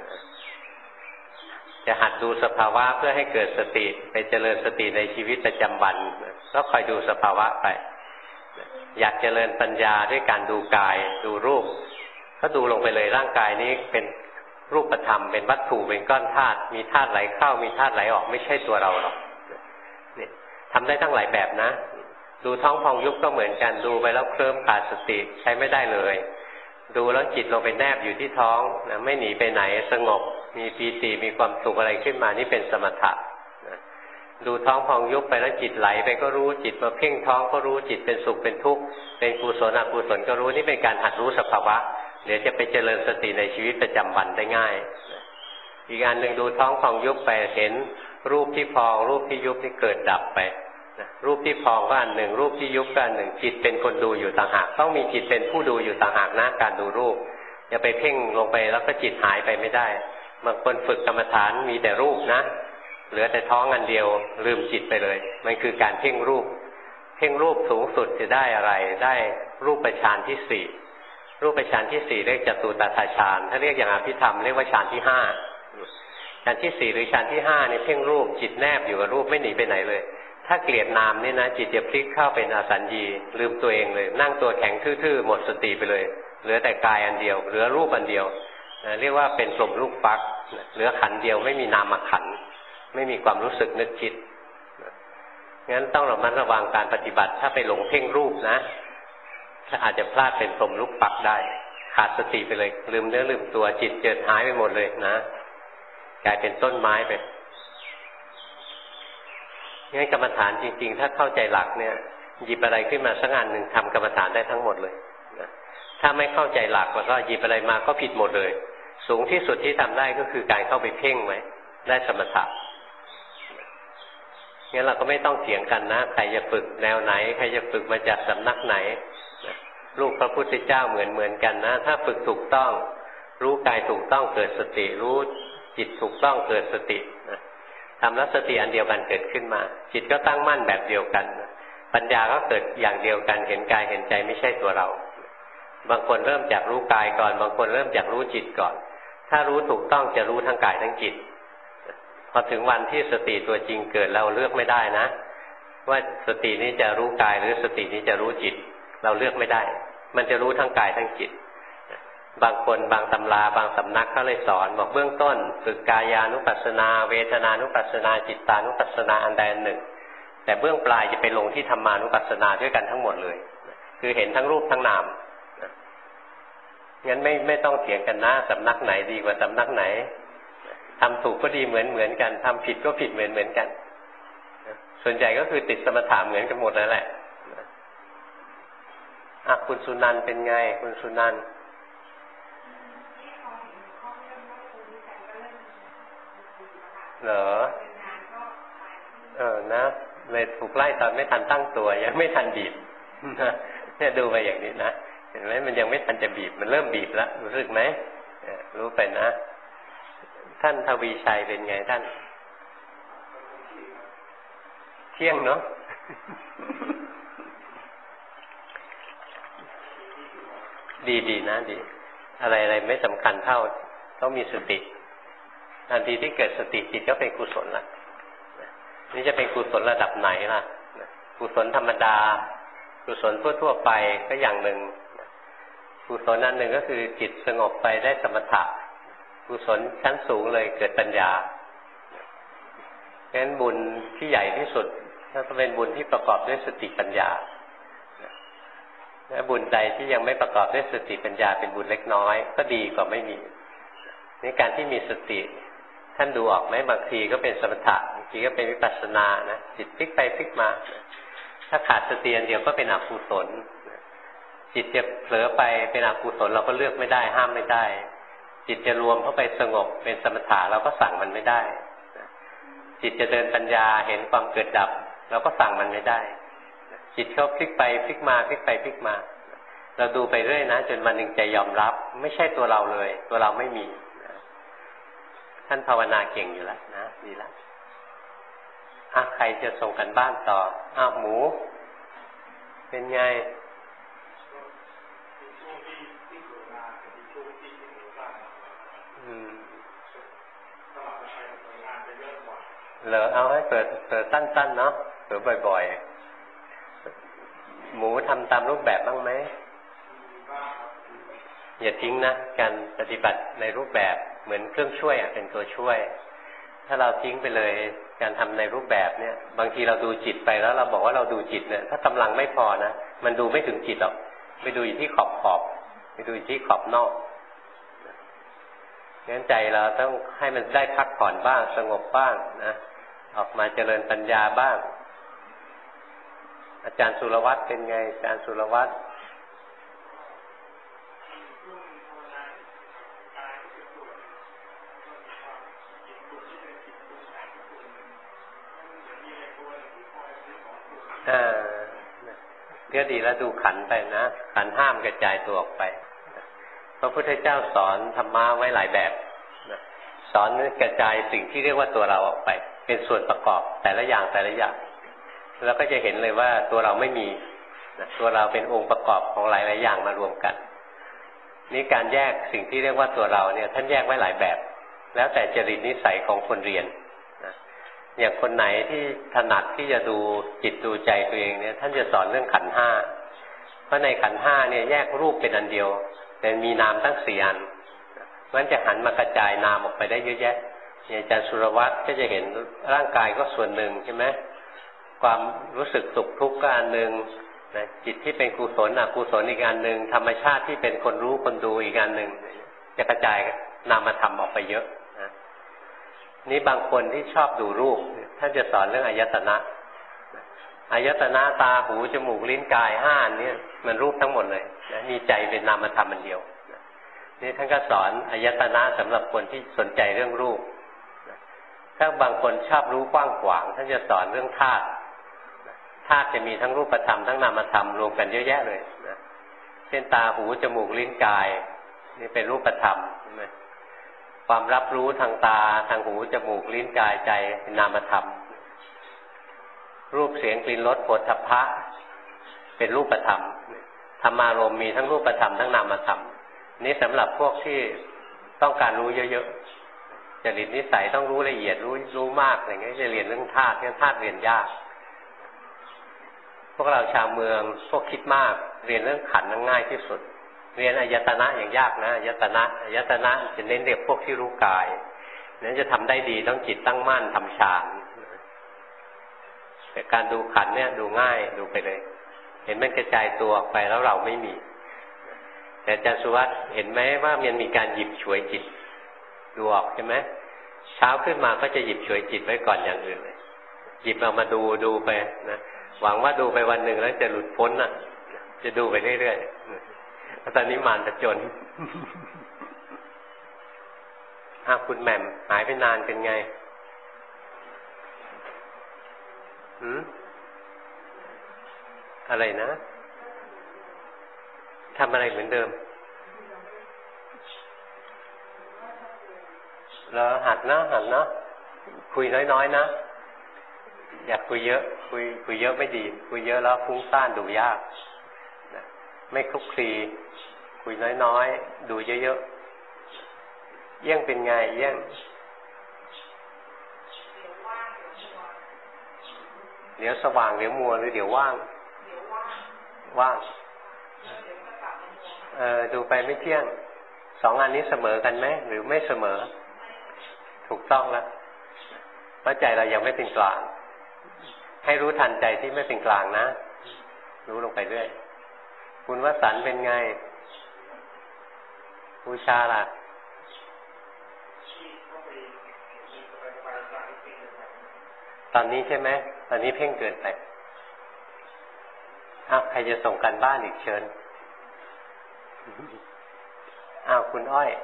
B: จะหัดดูสภาวะเพื่อให้เกิดสติไปเจริญสติในชีวิตประจำวันก็คอยดูสภาวะไปอยากเจริญปัญญาด้วยการดูกายดูรูปก็ดูลงไปเลยร่างกายนี้เป็นรูปธรรมเป็นวัตถุเป็นก้อนธาตุมีธาตุไหลเข้ามีธาตุไหลออกไม่ใช่ตัวเราหรอกนี่ทำได้ตั้งหลายแบบนะดูท้องพองยุบก็เหมือนกันดูไปแล้วเคลิ้มขาดสติใช้ไม่ได้เลยดูแล้วจิตลงไปแนบอยู่ที่ท้องนะไม่หนีไปไหนสงบมีปีติมีความสุขอะไรขึ้นมานี่เป็นสมถะนะดูท้องพองยุบไปแล้วจิตไหลไปก็รู้จิตมาเพ่งท้องก็รู้จิตเป็นสุขเป็นทุกข์เป็นกุศลอกุศลก็รู้นี่เป็นการหัดรู้สภาวะเดี๋ยวจะไปเจริญสติในชีวิตประจำวันได้ง่ายอีกอันหนึ่งดูท้องพองยุบไปเห็นรูปที่พองรูปที่ยุบที่เกิดดับไปรูปที่พองก็อันหนึ่งรูปที่ยุบก็อันหนึ่งจิตเป็นคนดูอยู่ต่างหากต้องมีจิตเป็นผู้ดูอยู่ต่างหากนะการดูรูปอย่าไปเพ่งลงไปแล้วก็จิตหายไปไม่ได้บางคนฝึกกรรมฐานมีแต่รูปนะเหลือแต่ท้องอันเดียวลืมจิตไปเลยมันคือการเพ่งรูปเพ่งรูปสูงสุดจะได้อะไรได้รูปฌานที่สี่รูปฌานที่สี่เรียกจตุตถฌานถ้าเรียกอย่างอภิธรรมเรียกว่าฌานที่ห้าฌานที่สี่หรือฌานที่ห้านี่เพ่งรูปจิตแนบอยู่กับรูปไม่หนีไปไหนเลยถ้าเกลียดนามนี่นะจิตจะพลิกเข้าเป็นอสัญญีลืมตัวเองเลยนั่งตัวแข็งทื่อๆหมดสติไปเลยเหลือแต่กายอันเดียวเหลือรูปอันเดียวเรียกว่าเป็นพรหมลูกฟักเหลือขันธ์เดียวไม่มีนามขันธ์ไม่มีความรู้สึกนึกคิดงั้นต้องระมัดระวังการปฏิบัติถ้าไปหลงเพ่งรูปนะถ้าอาจจะพลาดเป็นพรหมลูกฟักได้ขาดสติไปเลยลืมเนื้อลืมตัวจิตเจิดหายไปหมดเลยนะกลายเป็นต้นไม้ไปงั้นกรรมฐานจริงๆถ้าเข้าใจหลักเนี่ยหยิบอะไรขึ้นมาสักอันหนึ่งทำกรรมฐานได้ทั้งหมดเลยนะถ้าไม่เข้าใจหลักแล้วก็หยิบอะไรมาก็ผิดหมดเลยสูงที่สุดที่ทำได้ก็คือการเข้าไปเพ่งไว้ได้สมถะงั้นเราก็ไม่ต้องเถียงกันนะใครจะฝึกแนวไหนใครจะฝึกมาจากสำนักไหนลูกพระพุทธเจ้าเหมือนกันนะถ้าฝึกถูกต้องรู้กายถูกต้องเกิดสติรู้จิตถูกต้องเกิดสตินะทำแล้วสติอันเดียวกันเกิดขึ้นมาจิตก็ตั้งมั่นแบบเดียวกันปัญญาก็เกิดอย่างเดียวกันเห็นกายเห็นใจไม่ใช่ตัวเราบางคนเริ่มจากรู้กายก่อนบางคนเริ่มจากรู้จิตก่อนถ้ารู้ถูกต้องจะรู้ทั้งกายทั้งจิตพพอถึงวันที่สติตัวจริงเกิดเราเลือกไม่ได้นะว่าสตินี้จะรู้กายหรือสตินี้จะรู้จิตเราเลือกไม่ได้มันจะรู้ทั้งกายทั้งจิตบางคนบางตำราบางสำนักเขาเลยสอนบอกเบื้องต้นฝึกกายานุปัสสนาเวทนานุปัสสนาจิตานุปัสสนาอันใดอันหนึ่งแต่เบื้องปลายจะไปลงที่ธรรมานุปัสสนาด้วยกันทั้งหมดเลยคือเห็นทั้งรูปทั้งนามงั้นไม่ต้องเถียงกันนะสำนักไหนดีกว่าสำนักไหนทำถูกก็ดีเหมือนกันทำผิดก็ผิดเหมือนกันส่วนใหญ่ก็คือติดสมถะเหมือนกันหมดนั่นแหละคุณสุนันท์เป็นไงคุณสุนันท์เหรอนะเลยถูกไล่ตอนไม่ทันตั้งตัวยังไม่ทันบีบเนี่ยดูไปอย่างนี้นะเห็นไหมมันยังไม่ทันจะบีบมันเริ่มบีบแล้วรู้สึกไหมรู้ไปนะท่านทวีชัยเป็นไงท่านเที่ยงเนาะดีนะดีอะไรไม่สำคัญเท่าต้องมีสติทันทีที่เกิดสติจิตก็เป็นกุศลละนี่จะเป็นกุศลระดับไหนล่ะกุศลธรรมดากุศลทั่วไปก็อย่างหนึ่งกุศลอันหนึ่งก็คือจิตสงบไปได้สมถะกุศลชั้นสูงเลยเกิดปัญญาเพราะฉะนั้นบุญที่ใหญ่ที่สุดก็เป็นบุญที่ประกอบด้วยสติปัญญาและบุญใดที่ยังไม่ประกอบด้วยสติปัญญาเป็นบุญเล็กน้อยก็ดีกว่าไม่มีในการที่มีสติท่านดูออกไหมบางทีก็เป็นสมถะบางทีก็เป็นวิปัสสนานะจิตพลิกไปพลิกมาถ้าขาดสติอันเดียวก็เป็นอกุศลจิตจะเผลอไปเป็นอกุศลเราก็เลือกไม่ได้ห้ามไม่ได้จิตจะรวมเข้าไปสงบเป็นสมถะเราก็สั่งมันไม่ได้จิตจะเดินปัญญาเห็นความเกิดดับเราก็สั่งมันไม่ได้จิตเขาพลิกไปพลิกมาพลิกไปพลิกมาเราดูไปเรื่อยนะจนวันหนึ่งใจยอมรับไม่ใช่ตัวเราเลยตัวเราไม่มีท่านภาวนาเก่งอยู่แล้วนะดีแล้วใครจะส่งกันบ้านต่อหมูเป็นไงเหรอเอาให้เปิดสั้นๆเนาะเปิดบ่อยๆหมูทำตามรูปแบบบ้างไหมอย่าทิ้งนะการปฏิบัติในรูปแบบเหมือนเครื่องช่วยเป็นตัวช่วยถ้าเราทิ้งไปเลยการทำในรูปแบบเนี่ยบางทีเราดูจิตไปแล้วเราบอกว่าเราดูจิตเนี่ยถ้ากำลังไม่พอนะมันดูไม่ถึงจิตหรอกไปดูอยู่ที่ขอบไปดูอยู่ที่ขอบนอกงั้นใจเราต้องให้มันได้พักผ่อนบ้างสงบบ้างนะออกมาเจริญปัญญาบ้างอาจารย์สุรวัตรเป็นไงอาจารย์สุรวัตรก็ดีแล้วดูขันไปนะขันห้ามกระจายตัวออกไปพระพุทธเจ้าสอนธรรมะไว้หลายแบบสอนกระจายสิ่งที่เรียกว่าตัวเราออกไปเป็นส่วนประกอบแต่ละอย่างแล้วก็จะเห็นเลยว่าตัวเราไม่มีตัวเราเป็นองค์ประกอบของหลายอย่างมารวมกันนี่การแยกสิ่งที่เรียกว่าตัวเราเนี่ยท่านแยกไว้หลายแบบแล้วแต่จริตนิสัยของคนเรียนอย่างคนไหนที่ถนัดที่จะดูจิตดูใจตัวเองเนี่ยท่านจะสอนเรื่องขันธ์ห้าเพราะในขันธ์ห้าเนี่ยแยกรูปเป็นอันเดียวแต่มีนามทั้ง4 อันมันจะหันมากระจายนามออกไปได้เยอะแยะอย่างอาจารย์สุรวัตรก็จะเห็นร่างกายก็ส่วนหนึ่งใช่ไหมความรู้สึกสุขทุกข์ก็อันหนึ่งนะจิตที่เป็นกุศลอกุศลอีกอันหนึ่งธรรมชาติที่เป็นคนรู้คนดูอีกอันหนึ่งจะกระจายนามธรรมออกไปเยอะนะนี่บางคนที่ชอบดูรูปท่านจะสอนเรื่องอายตนะอายตนะตาหูจมูกลิ้นกาย5นี่มันรูปทั้งหมดเลยนะมีใจเป็นนามธรรมอันเดียวนี่ท่านก็สอนอายตนะสำหรับคนที่สนใจเรื่องรูปถ้าบางคนชอบรู้กว้างขวางท่านจะสอนเรื่องธาตุจะมีทั้งรูปธรรมทั้งนามธรรมรวมกันเยอะแยะเลยนะเช่นตาหูจมูกลิ้นกายนี่เป็นรูปธรรมใช่ไหมความรับรู้ทางตาทางหูจมูกลิ้นกายใจเป็นนามธรรมรูปเสียงกลิ่นรสโผฏฐัพพะเป็นรูปธรรมธรรมารมณ์มีทั้งรูปธรรมทั้งนามธรรมนี่สำหรับพวกที่ต้องการรู้เยอะๆจริตนิสัยต้องรู้ละเอียดรู้มากอะไรเงี้ยจะเรียนเรื่องธาตุเรียนยากพวกเราชาวเมืองพวกคิดมากเรียนเรื่องขันธ์ง่ายที่สุดเรียนอายตนะอย่างยากนะอายตนะจะเน้นเรียกพวกที่รู้กายนั้นจะทำได้ดีต้องจิตตั้งมั่นทำฌานแต่การดูขันธ์เนี่ยดูง่ายดูไปเลยเห็นมันกระจายตัวออกไปแล้วเราไม่มีแต่อาจารย์สุวัฒน์เห็นไหมว่ามันมีการหยิบฉวยจิตดูออกใช่ไหมเช้าขึ้นมาก็จะหยิบฉวยจิตไว้ก่อนอย่างอื่นเลยหยิบเอามาดูไปนะหวังว่าดูไปวันหนึ่งแล้วจะหลุดพ้นน่ะจะดูไปเรื่อยๆตอนนี้มารผจญคุณแหม่มหายไปนานเป็นไงอะไรนะทำอะไรเหมือนเดิมแล้วหัดนะคุยน้อยๆนะอยากคุยเยอะคุยเยอะไม่ดีคุยเยอะแล้วฟุ้งซ่านดูยากไม่คลุกคลีคุยน้อยๆดูเยอะๆเยี่ยงเป็นไงเยี่ยงเดี๋ยวสว่างเดี๋ยวมัวหรือเดี๋ยวว่างดูไปไม่เที่ยงสองอันนี้เสมอกันไหมหรือไม่เสมอถูกต้องแล้วเพราะใจเรายังไม่เป็นกลางให้รู้ทันใจที่ไม่เป็นกลางนะรู้ลงไปเรื่อยคุณวสันต์เป็นไงบูชาล่ะตอนนี้ใช่ไหมตอนนี้เพ่งเกินไปใครจะส่งกันบ้านอีกเชิญคุณอ้อย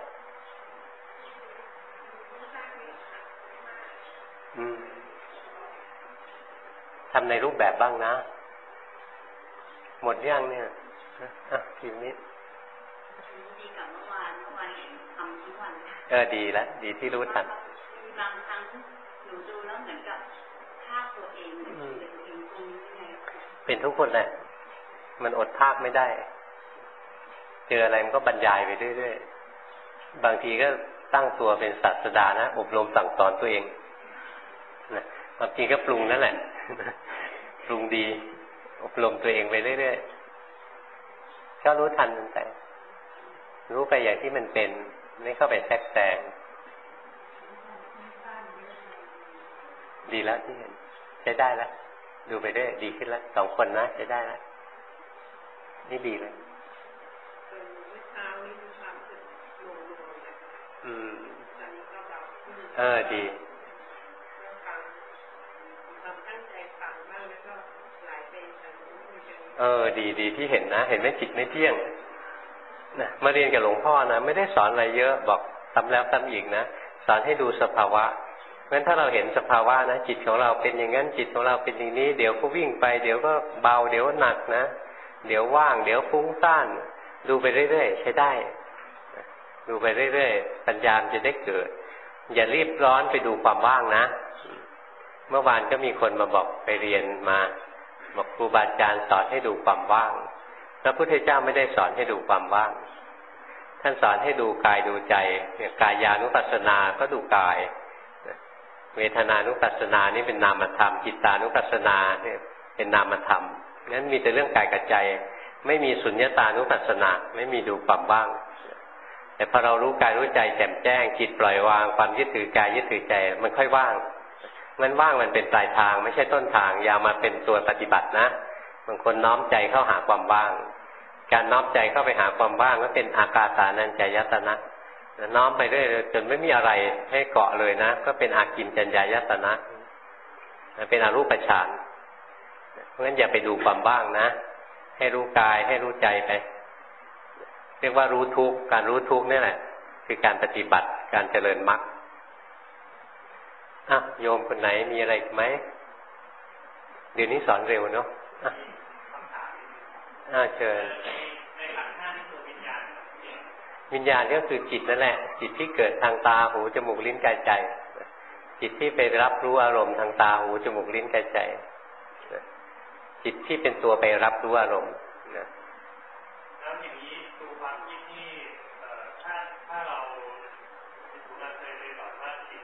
B: ทำในรูปแบบบ้างนะหมดยังเนี่ยทีนี้ดีกับเมื่อวานทำทุกวันดีแล้วดีที่รู้ทันบางครั้งหนูดูแล้วเหมือนกับภาพตัวเองเป็นทุกคนแหละมันอดภาพไม่ได้เจออะไรมันก็บรรยายไปเรื่อยๆบางทีก็ตั้งตัวเป็นศาสดานะอบรมสั่งสอนตัวเองนะบางทีก็ปรุงนั่นแหละปรุงดีอบรมตัวเองไปเรื่อยๆก็รู้ทันมันไปรู้ไปอย่างที่มันเป็นไม่เข้าไปแทรกแซงดีแล้วที่เห็นใช้ได้แล้วดูไปเรื่อยดีขึ้นแล้ว2 คนนะใช้ได้แล้วนี่ดีเลยดีดีที่เห็นนะเห็นไหมจิตไม่เที่ยงนะมาเรียนกับหลวงพ่อนะไม่ได้สอนอะไรเยอะบอกซ้ำแล้วซ้ำอีกนะสอนให้ดูสภาวะเพราะฉะนั้นถ้าเราเห็นสภาวะนะจิตของเราเป็นอย่างนั้นจิตของเราเป็นอย่างนี้เดี๋ยวก็วิ่งไปเดี๋ยวก็เบาเดี๋ยวหนักนะเดี๋ยวว่างเดี๋ยวฟุ้งซ่านดูไปเรื่อยๆใช้ได้ดูไปเรื่อยๆปัญญาจะได้เกิดอย่ารีบร้อนไปดูความว่างนะเมื่อวานก็มีคนมาบอกไปเรียนมาบอกครูบาอาจารย์สอนให้ดูความว่างพระพุทธเจ้าไม่ได้สอนให้ดูความว่างท่านสอนให้ดูกายดูใจกายานุปัสสนาก็ดูกายเวทนานุปัสสนานี่เป็นนามธรรมจิตานุปัสสนาเนี่ยเป็นนามธรรมงั้นมีแต่เรื่องกายกับใจไม่มีสุญญตานุปัสสนาไม่มีดูความว่างแต่พอเรารู้กายรู้ใจแจ่มแจ้งจิตปล่อยวางความยึดถือกายยึดถือใจมันค่อยว่างงั้นว่างมันเป็นปลายทางไม่ใช่ต้นทางอย่ามาเป็นตัวปฏิบัตินะบางคนน้อมใจเข้าหาความว่างการน้อมใจเข้าไปหาความว่างก็เป็นอากาสานัญจายตนะน้อมไปเรื่อยจนไม่มีอะไรให้เกาะเลยนะก็เป็นอากินจัญญายตนะเป็นอรูปฌานเพราะงั้นอย่าไปดูความว่างนะให้รู้กายให้รู้ใจไปเรียกว่ารู้ทุกข์การรู้ทุกข์นี่แหละคือการปฏิบัติการเจริญมรรคโยมคนไหนมีอะไรไหมเดี๋ยวนี้สอนเร็วเนาะเชิญวิญญาณก็คือจิตนั่นแหละจิตที่เกิดทางตาหูจมูกลิ้นกายใจจิตที่ไปรับรู้อารมณ์ทางตาหูจมูกลิ้นกายใจจิตที่เป็นตัวไปรับรู้อารมณ์นะ
A: แล้วอย่างนี้ตัวความคิดที่ถ้าเราเคยสอนว่าจิต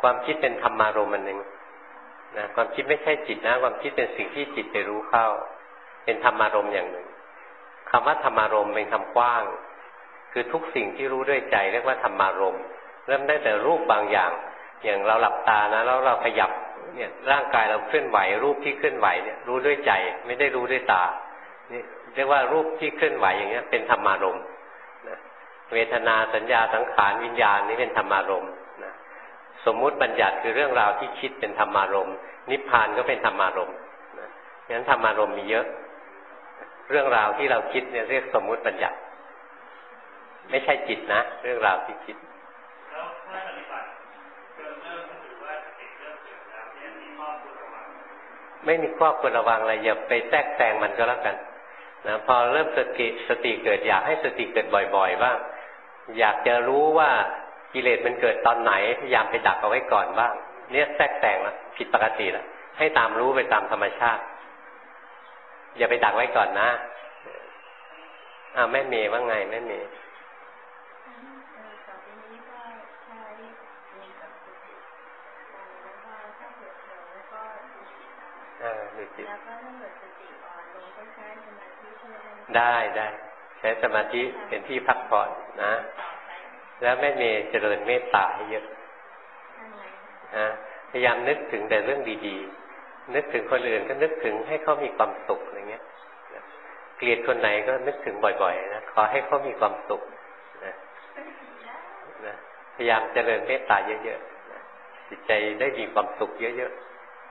B: ความคิดเป็นธรรมารมณ์อันหนึ่งนะความคิดไม่ใช่จิตนะความคิดเป็นสิ่งที่จิตไปรู้เข้าเป็นธรรมารมณ์อย่างหนึ่งคำว่าธรรมารมณ์เป็นคำกว้างคือทุกสิ่งที่รู้ด้วยใจเรียกว่าธรรมารมณ์เริ่มได้แต่รูปบางอย่างอย่างเราหลับตานะแล้วเราขยับเนี่ยร่างกายเราเคลื่อนไหวรูปที่เคลื่อนไหวเนี่ยรู้ด้วยใจไม่ได้รู้ด้วยตานี่เรียกว่ารูปที่เคลื่อนไหวอย่างเงี้ยเป็นธรรมารมณ์นะเวทนาสัญญาสังขารวิญญาณนี่เป็นธรรมารมณ์นะสมมุติบัญญัติคือเรื่องราวที่คิดเป็นธรรมารมณ์นิพพานก็เป็นธรรมารมณ์นะงั้นธรรมารมณ์มีเยอะเรื่องราวที่เราคิดเนี่ยเรียกสมมุติบัญญัติไม่ใช่จิตนะเรื่องราวที่คิด
A: แล้วถ้าปฏิบัติเริ่มรู้สึกว่าจิตเริ่มเสื่อมแล้วเนี่ยมีข้อควรระวัง
B: ไม่มีข้อควรระวังอะไรอย่าไปแทรกแซงมันก็แล้วกันนะพอเริ่มสติเกิดอยากให้สติเกิดบ่อยๆบ้างอยากจะรู้ว่ากิเลสมันเกิดตอนไหนพยายามไปดักเอาไว้ก่อนบ้างเนี่ยแทรกแซงแล้วผิดปกติแล้วให้ตามรู้ไปตามธรรมชาติอย่าไปดักไว้ก่อนนะแม่เมย์ว่าไงแม่เมย์ได้ใช้สมาธิเป็นที่พักผ่อนนะแล้วแม่เมย์เจริญเมตตาให้เยอะนะพยายามนึกถึงแต่เรื่องดีๆนึกถึงคนอื่นก็นึกถึงให้เขามีความสุขอะไรเงี้ยเกลียดคนไหนก็นึกถึงบ่อยๆนะขอให้เขามีความสุขนะพยายามเจริญเมตตาเยอะๆจิตใจได้มีความสุขเยอะ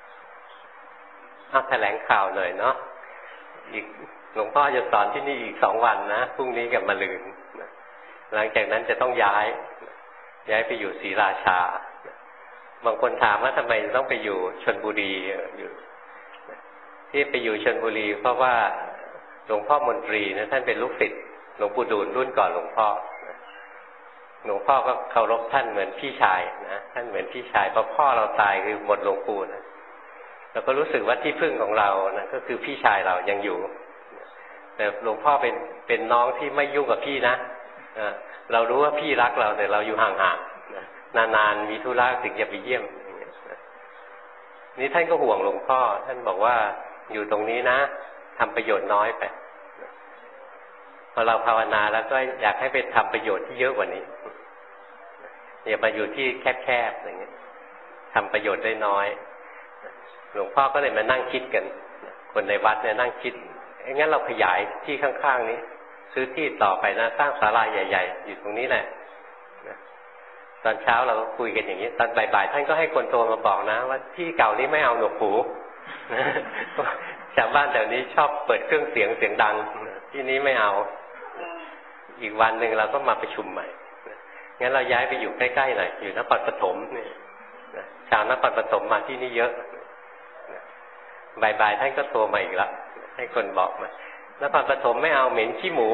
B: ๆแถลงข่าวหน่อยเนาะอีกหลวงพ่อจะสอนที่นี่อีก2 วันนะพรุ่งนี้กับมะรืนหลังจากนั้นจะต้องย้ายไปอยู่ศรีราชาบางคนถามว่าทำไมต้องไปอยู่ชลบุรีอยู่ที่ไปอยู่ชลบุรีเพราะว่าหลวงพ่อมนตรีนะท่านเป็นลูกศิษย์หลวงปู่ดูลรุ่นก่อนหลวงพ่อก็เคารพท่านเหมือนพี่ชายนะท่านเหมือนพี่ชายพอพ่อเราตายคือหมดหลวงปู่นะเราก็รู้สึกว่าที่พึ่งของเรานะก็คือพี่ชายเรายังอยู่แต่หลวงพ่อเป็นน้องที่ไม่ยุ่งกับพี่นะเรารู้ว่าพี่รักเราแต่เราอยู่ห่างๆนานๆมีธุระถึงจะไปเยี่ยมนี่ท่านก็ห่วงหลวงพ่อท่านบอกว่าอยู่ตรงนี้นะทำประโยชน์น้อยไปพอเราภาวนาแล้วก็อยากให้ไปทำประโยชน์ที่เยอะกว่านี้อย่ามาอยู่ที่แคบๆอย่างเงี้ยทำประโยชน์ได้น้อยหลวงพ่อก็เลยมานั่งคิดกันคนในวัดเนี่ยนั่งคิดงั้นเราขยายที่ข้างๆนี้ซื้อที่ต่อไปนะสร้างศาลาใหญ่ๆอยู่ตรงนี้แหละตอนเช้าเราก็คุยกันอย่างนี้ตอนบ่ายๆท่านก็ให้คนโทรมาบอกนะว่าที่เก่านี้ไม่เอาหนวกหูชาวบ้านแถวนี้ชอบเปิดเครื่องเสียงดังที่นี้ไม่เอาอีกวันหนึ่งเราก็มาประชุมใหม่งั้นเราย้ายไปอยู่ใกล้ๆหน่อยอยู่นครปฐมนี่ชาวนครปฐมมาที่นี่เยอะบ่ายๆท่านก็โทรมาอีกแล้วให้คนบอกมานครปฐมไม่เอาเหม็นขี้หมู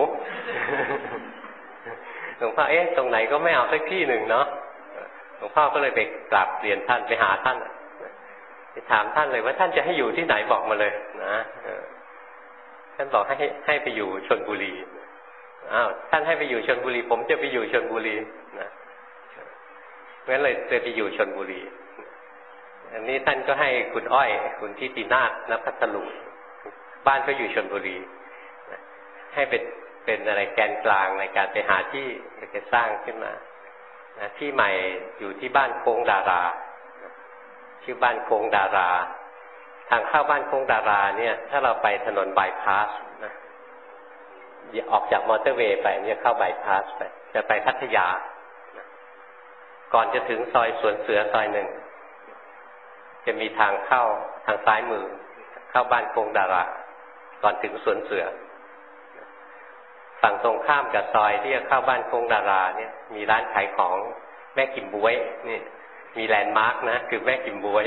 B: หลวงพ่อตรงไหนก็ไม่เอาสักที่หนึ่งเนาะหลวงพ่อก็เลยไปกราบเรียนท่านไปหาท่านไปถามท่านเลยว่าท่านจะให้อยู่ที่ไหนบอกมาเลยนะท่านบอกให้ไปอยู่ชลบุรีท่านให้ไปอยู่ชลบุรีผมจะไปอยู่ชลบุรีนะงั้นเลยจะไปอยู่ชลบุรีอันนี้ท่านก็ให้คุณอ้อยคุณทิตินาถณพัทลุงบ้านก็อยู่ชลบุรีให้เป็นอะไรแกนกลางในการไปหาที่จะสร้างขึ้นมาที่ใหม่อยู่ที่บ้านโค้งดาราชื่อบ้านโค้งดาราทางเข้าบ้านโค้งดาราเนี่ยถ้าเราไปถนนบายพาสนะออกจากมอเตอร์เวย์ไปเนี่ยเข้าบายพาสไปจะไปพัทยาก่อนจะถึงซอยสวนเสือซอยหนึ่งจะมีทางเข้าทางซ้ายมือเข้าบ้านโค้งดาราก่อนถึงสวนเสือฝั่งตรงข้ามกับซอยที่จะเข้าบ้านโค้งดาราเนี่ยมีร้านขายของแม่กิมบ๊วยนี่มีแลนด์มาร์กนะคือแม่กิมบ๊วย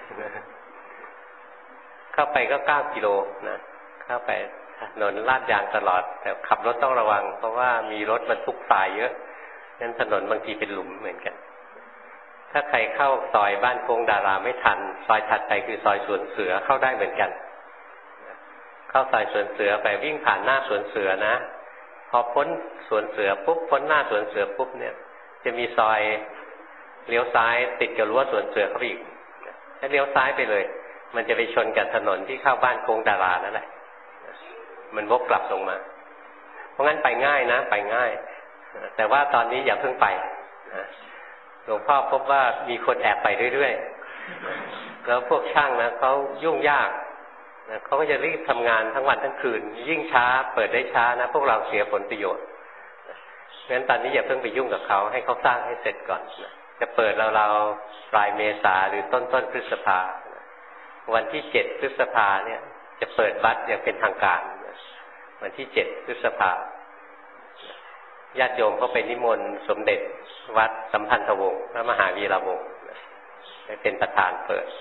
B: เข้าไปก็9 กิโลนะเข้าไปถนนลาดยางตลอดแต่ขับรถต้องระวังเพราะว่ามีรถบรรทุกทรายเยอะงั้นถนนบางทีเป็นหลุมเหมือนกันถ้าใครเข้าซอยบ้านโค้งดาราไม่ทันซอยถัดไปคือซอยสวนเสือเข้าได้เหมือนกันเข้าซอยสวนเสือไปวิ่งผ่านหน้าสวนเสือนะพอพ้นสวนเสือปุ๊บพ้นหน้าสวนเสือปุ๊บเนี่ยจะมีซอยเลี้ยวซ้ายติดกับรั้วสวนเสือเข้าไปอีกถ้าเลี้ยวซ้ายไปเลยมันจะไปชนกับถนนที่เข้าบ้านโกงดารานั่นแหละมันวกกลับลงมาเพราะงั้นไปง่ายนะไปง่ายแต่ว่าตอนนี้อย่าเพิ่งไปหลวงพ่อพบว่ามีคนแอบไปเรื่อยๆแล้วพวกช่างนะเขายุ่งยากเขาก็จะรีบทำงานทั้งวันทั้งคืนยิ่งช้าเปิดได้ช้านะพวกเราเสียผลประโยชน์เพราะฉะนั้นตอนนี้อย่าเพิ่งไปยุ่งกับเขาให้เขาสร้างให้เสร็จก่อนจะเปิดเราปลายเมษาหรือต้นพฤษภาวันที่7 พฤษภาเนี่ยจะเปิดวัดอย่างเป็นทางการวันที่7 พฤษภาญาติโยมก็ไปนิมนต์สมเด็จวัดสัมพันธวงศ์พระมหาวีระวงศ์เป็นประธานเปิด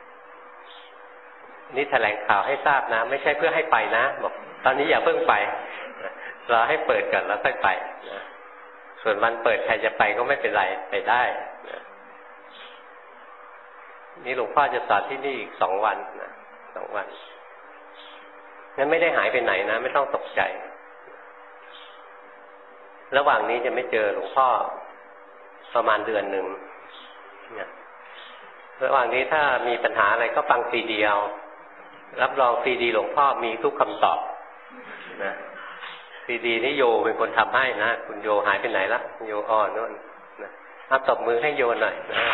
B: นี่แถลงข่าวให้ทราบนะไม่ใช่เพื่อให้ไปนะบอกตอนนี้อย่าเพิ่งไปรอให้เปิดก่อนแล้วค่อยไปนะส่วนวันเปิดใครจะไปก็ไม่เป็นไรไปได้นะนี่หลวงพ่อจะสอนที่นี่อีก2 วันนะ2 วันนั้นไม่ได้หายไปไหนนะไม่ต้องตกใจระหว่างนี้จะไม่เจอหลวงพ่อประมาณเดือนหนึ่งเนี่ยระหว่างนี้ถ้ามีปัญหาอะไรก็ฟังซีดีเอารับรองซีดีหลวงพ่อมีทุกคำตอบนะซีดีนี่โยเป็นคนทำให้นะคุณโยหายไปไหนละโยอ่อนนู่นนะตบมือให้โยหน่อยนะ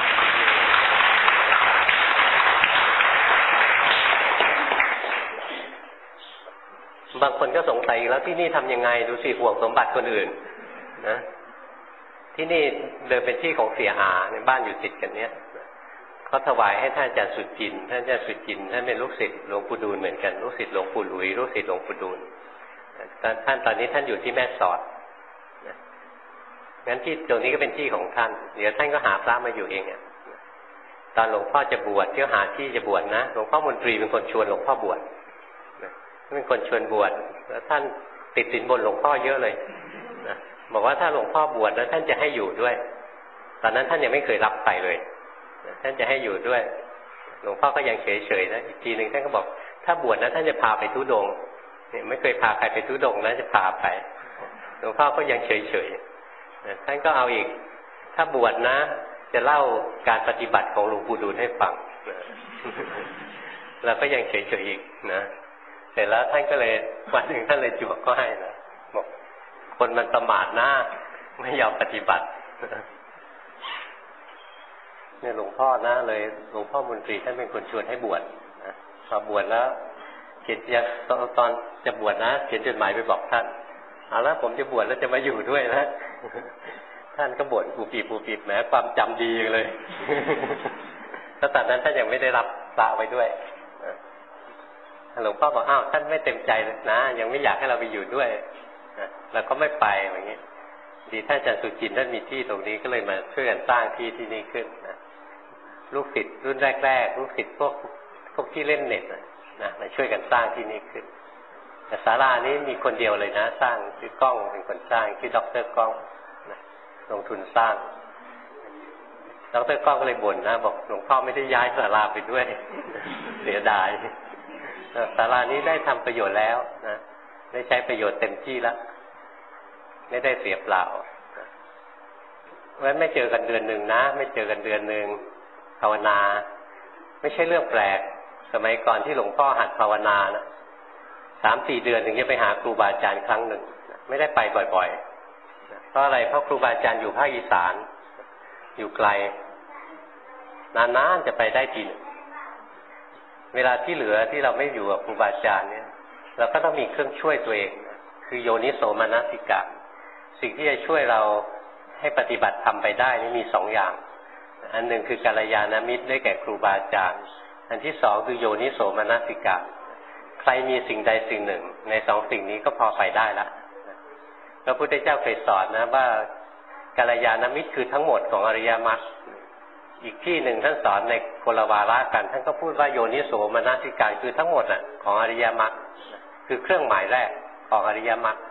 B: บางคนก็สงสัยแล้วที่นี่ทำยังไงดูสิห่วงสมบัติคนอื่นนะที่นี่เดิมเป็นที่ของเสียอาในบ้านอยู่ติดกันเนี้ยเขาถวายให้ท่านอาจารย์สุจินท่านอาจารย์สุจินท่านเป็นลูกศิษย์หลวงปู่ดูลเหมือนกันลูกศิษย์หลวงปู่หลุยลูกศิษย์หลวงปู่ดูลท่านตอนนี้ท่านอยู่ที่แม่สอดงั้นที่ตรงนี้ก็เป็นที่ของท่านเดี๋ยวท่านก็หาพระมาอยู่เองตอนหลวงพ่อจะบวชเที่ยวหาที่จะบวชนะหลวงพ่อมนตรีเป็นคนชวนหลวงพ่อบวชเป็นคนชวนบวชแล้วท่านติดสินบนหลวงพ่อเยอะเลยนะบอกว่าถ้าหลวงพ่อบวชแล้วท่านจะให้อยู่ด้วยตอนนั้นท่านยังไม่เคยรับไปเลยท่านจะให้อยู่ด้วยหลวงพ่อก็ยังเฉยๆนะอีกทีหนึ่งท่านก็บอกถ้าบวชนะท่านจะพาไปทุดงค์เนี่ยไม่เคยพาใครไปทุดงค์นะจะพาไปหลวงพ่อก็ยังเฉยๆท่านก็เอาอีกถ้าบวชนะจะเล่าการปฏิบัติของหลวงปู่ดูลให้ฟังเราก็ยังเฉยๆอีกนะเสร็จแล้วท่านก็เลยวันหนึ่งท่านเลยจวกก็ให้นะบอกคนมันประมาทนะไม่ยอมปฏิบัติเนี่ยหลวงพ่อนะเลยหลวงพ่อมนตรีท่านเป็นคนชวนให้บวชนะพอบวชแล้วเขียนตอนจะบวชนะเขียนจดหมายไปบอกท่านเอาละผมจะบวชแล้วจะมาอยู่ด้วยนะท่านก็บ่นปูปีบแหมความจำดีเลยแล้วตอนนั้นท่านยังไม่ได้รับพระไว้ด้วยหลวงพ่อบอกอ้าวท่านไม่เต็มใจนะยังไม่อยากให้เราไปอยู่ด้วยเราก็ไม่ไปอย่างนี้ดีท่านอาจารย์สุจินท่านมีที่ตรงนี้ก็เลยมาช่วยกันสร้างที่นี่ขึ้นนะลูกศิษย์รุ่นแรกๆลูกศิษย์พวกที่เล่นเน็ตนะมาช่วยกันสร้างที่นี่ขึ้นแต่ศาลานี้มีคนเดียวเลยนะสร้างชื่อกล้องเป็นคนสร้างชื่อดร.กล้องนะลงทุนสร้างดร.กล้องก็เลยบ่นนะบอกหลวงพ่อไม่ได้ย้ายศาลาไปด้วยเสียดายศาลานี้ได้ทำประโยชน์แล้วนะได้ใช้ประโยชน์เต็มที่แล้วไม่ได้เสียเปล่าเพราะฉะนั้นไม่เจอกันเดือนหนึ่งนะไม่เจอกันเดือนหนึ่งภาวนาไม่ใช่เรื่องแปลกสมัยก่อนที่หลวงพ่อหัดภาวนานะ3-4 เดือนถึงจะไปหาครูบาอาจารย์ครั้งหนึ่งไม่ได้ไปบ่อยๆเพราะอะไรเพราะครูบาอาจารย์อยู่ภาคอีสานอยู่ไกลนานๆจะไปได้ทีเวลาที่เหลือที่เราไม่อยู่กับครูบาอาจารย์เนี่ยเราก็ต้องมีเครื่องช่วยตัวเองคือโยนิโสมนสิกะสิ่งที่จะช่วยเราให้ปฏิบัติทำไปได้นี่มี2 อย่างอันหนึ่งคือกัลยาณมิตรได้แก่ครูบาอาจารย์อันที่2คือโยนิโสมนสิกะใครมีสิ่งใดสิ่งหนึ่งใน2 สิ่งนี้ก็พอไปได้ละพระพุทธเจ้าเคยสอนนะว่ากัลยาณมิตรคือทั้งหมดของอริยมรรคอีกที่หนึ่งท่านสอนในคนละวาระกันท่านก็พูดว่าโยนิโสมนสิกะคือทั้งหมดของอริยมรรคคือเครื่องหมายแรกของอริยมรรค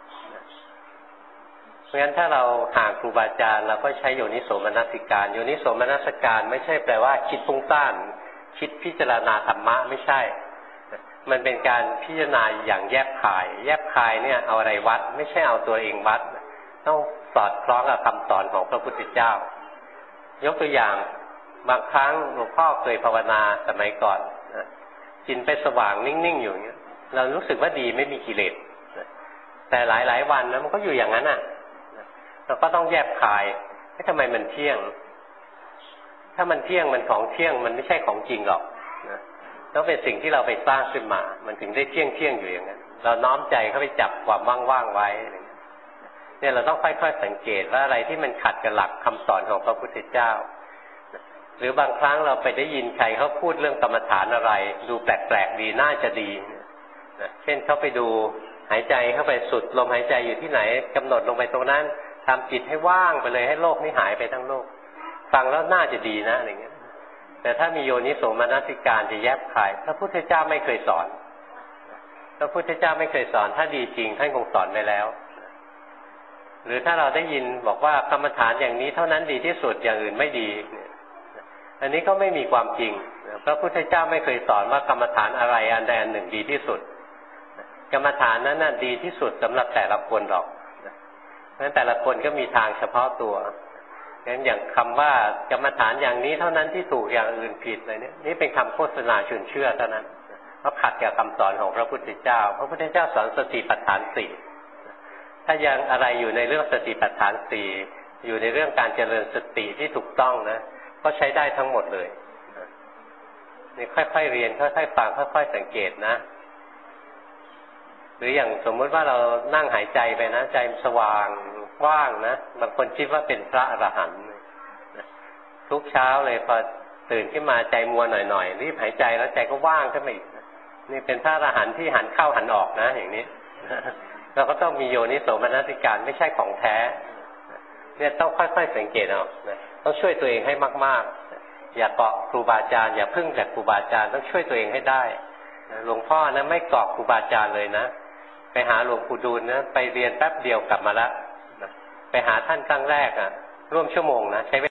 B: เพราะฉะนั้นถ้าเราห่างครูบาอาจารย์เราก็ใช้โยนิโสมนสิการโยนิโสมนสิการไม่ใช่แปลว่าคิดฟุ้งซ่านคิดพิจารณาธรรมะไม่ใช่มันเป็นการพิจารณาอย่างแยบคายเนี่ยเอาอะไรวัดไม่ใช่เอาตัวเองวัดต้องสอดคล้องกับคำสอนของพระพุทธเจ้ายกตัวอย่างบางครั้งหลวงพ่อเคยภาวนาสมัยก่อนจิตไปสว่างนิ่งๆอยู่อย่างเงี้ยเรารู้สึกว่าดีไม่มีกิเลสแต่หลายๆวันนะมันก็อยู่อย่างนั้นเราก็ต้องแยบคายทำไมมันเที่ยงถ้ามันเที่ยงมันของเที่ยงมันไม่ใช่ของจริงหรอกต้องเป็นสิ่งที่เราไปสร้างขึ้นมามันถึงได้เที่ยงอยู่อย่างนั้นเราน้อมใจเข้าไปจับความว่างๆไว้เนี่ยเราต้องค่อยๆสังเกตว่าอะไรที่มันขัดกับหลักคำสอนของพระพุทธเจ้าหรือบางครั้งเราไปได้ยินใครเขาพูดเรื่องกรรมฐานอะไรดูแปลกๆดีน่าจะดีเช่นเขาไปดูหายใจเข้าไปสุดลมหายใจอยู่ที่ไหนกำหนดลงไปตรงนั้นทำจิตให้ว่างไปเลยให้โลกนี้หายไปทั้งโลกฟังแล้วน่าจะดีนะอะไรเงี้ยแต่ถ้ามีโยนิโสมนสิการจะแยบคายพระพุทธเจ้าไม่เคยสอนพระพุทธเจ้าไม่เคยสอนถ้าดีจริงท่านคงสอนไปแล้วหรือถ้าเราได้ยินบอกว่ากรรมฐานอย่างนี้เท่านั้นดีที่สุดอย่างอื่นไม่ดีอันนี้ก็ไม่มีความจริงพระพุทธเจ้าไม่เคยสอนว่ากรรมฐานอะไรอันใดอันหนึ่งดีที่สุดกรรมฐานนั้นน่ะดีที่สุดสำหรับแต่ละคนหรอกเพราะฉะนั้นแต่ละคนก็มีทางเฉพาะตัวงั้นอย่างคำว่ากรรมฐานอย่างนี้เท่านั้นที่ถูกอย่างอื่นผิดอะไรเนี่ยนี่เป็นคำโฆษณาชวนเชื่อเท่านั้นเพราะขัดกับคำสอนของพระพุทธเจ้าพระพุทธเจ้าสอนสติปัฏฐานสี่ถ้ายังอะไรอยู่ในเรื่องสติปัฏฐานสี่อยู่ในเรื่องการเจริญสติที่ถูกต้องนะก็ใช้ได้ทั้งหมดเลยนี่ค่อยๆเรียนค่อยๆฟังค่อยๆสังเกตนะหรืออย่างสมมุติว่าเรานั่งหายใจไปนะใจสว่างว่างนะบางคนคิดว่าเป็นพระอรหันต์ทุกเช้าเลยพอตื่นขึ้นมาใจมัวหน่อยๆรีบหายใจแล้วใจก็ว่างขึ้นมาอีกนี่เป็นพระอรหันต์ที่หันเข้าหันออกนะอย่างนี้เราก็ต้องมีโยนิโสมนสิการไม่ใช่ของแท้เนี่ยต้องค่อยๆสังเกตเอาต้องช่วยตัวเองให้มากๆอย่าเกาะครูบาอาจารย์อย่าพึ่งจากครูบาอาจารย์ต้องช่วยตัวเองให้ได้หลวงพ่อนะไม่เกาะครูบาอาจารย์เลยนะไปหาหลวงปู่ดูลนะไปเรียนแป๊บเดียวกลับมาละไปหาท่านครั้งแรกร่วมชั่วโมงนะใช้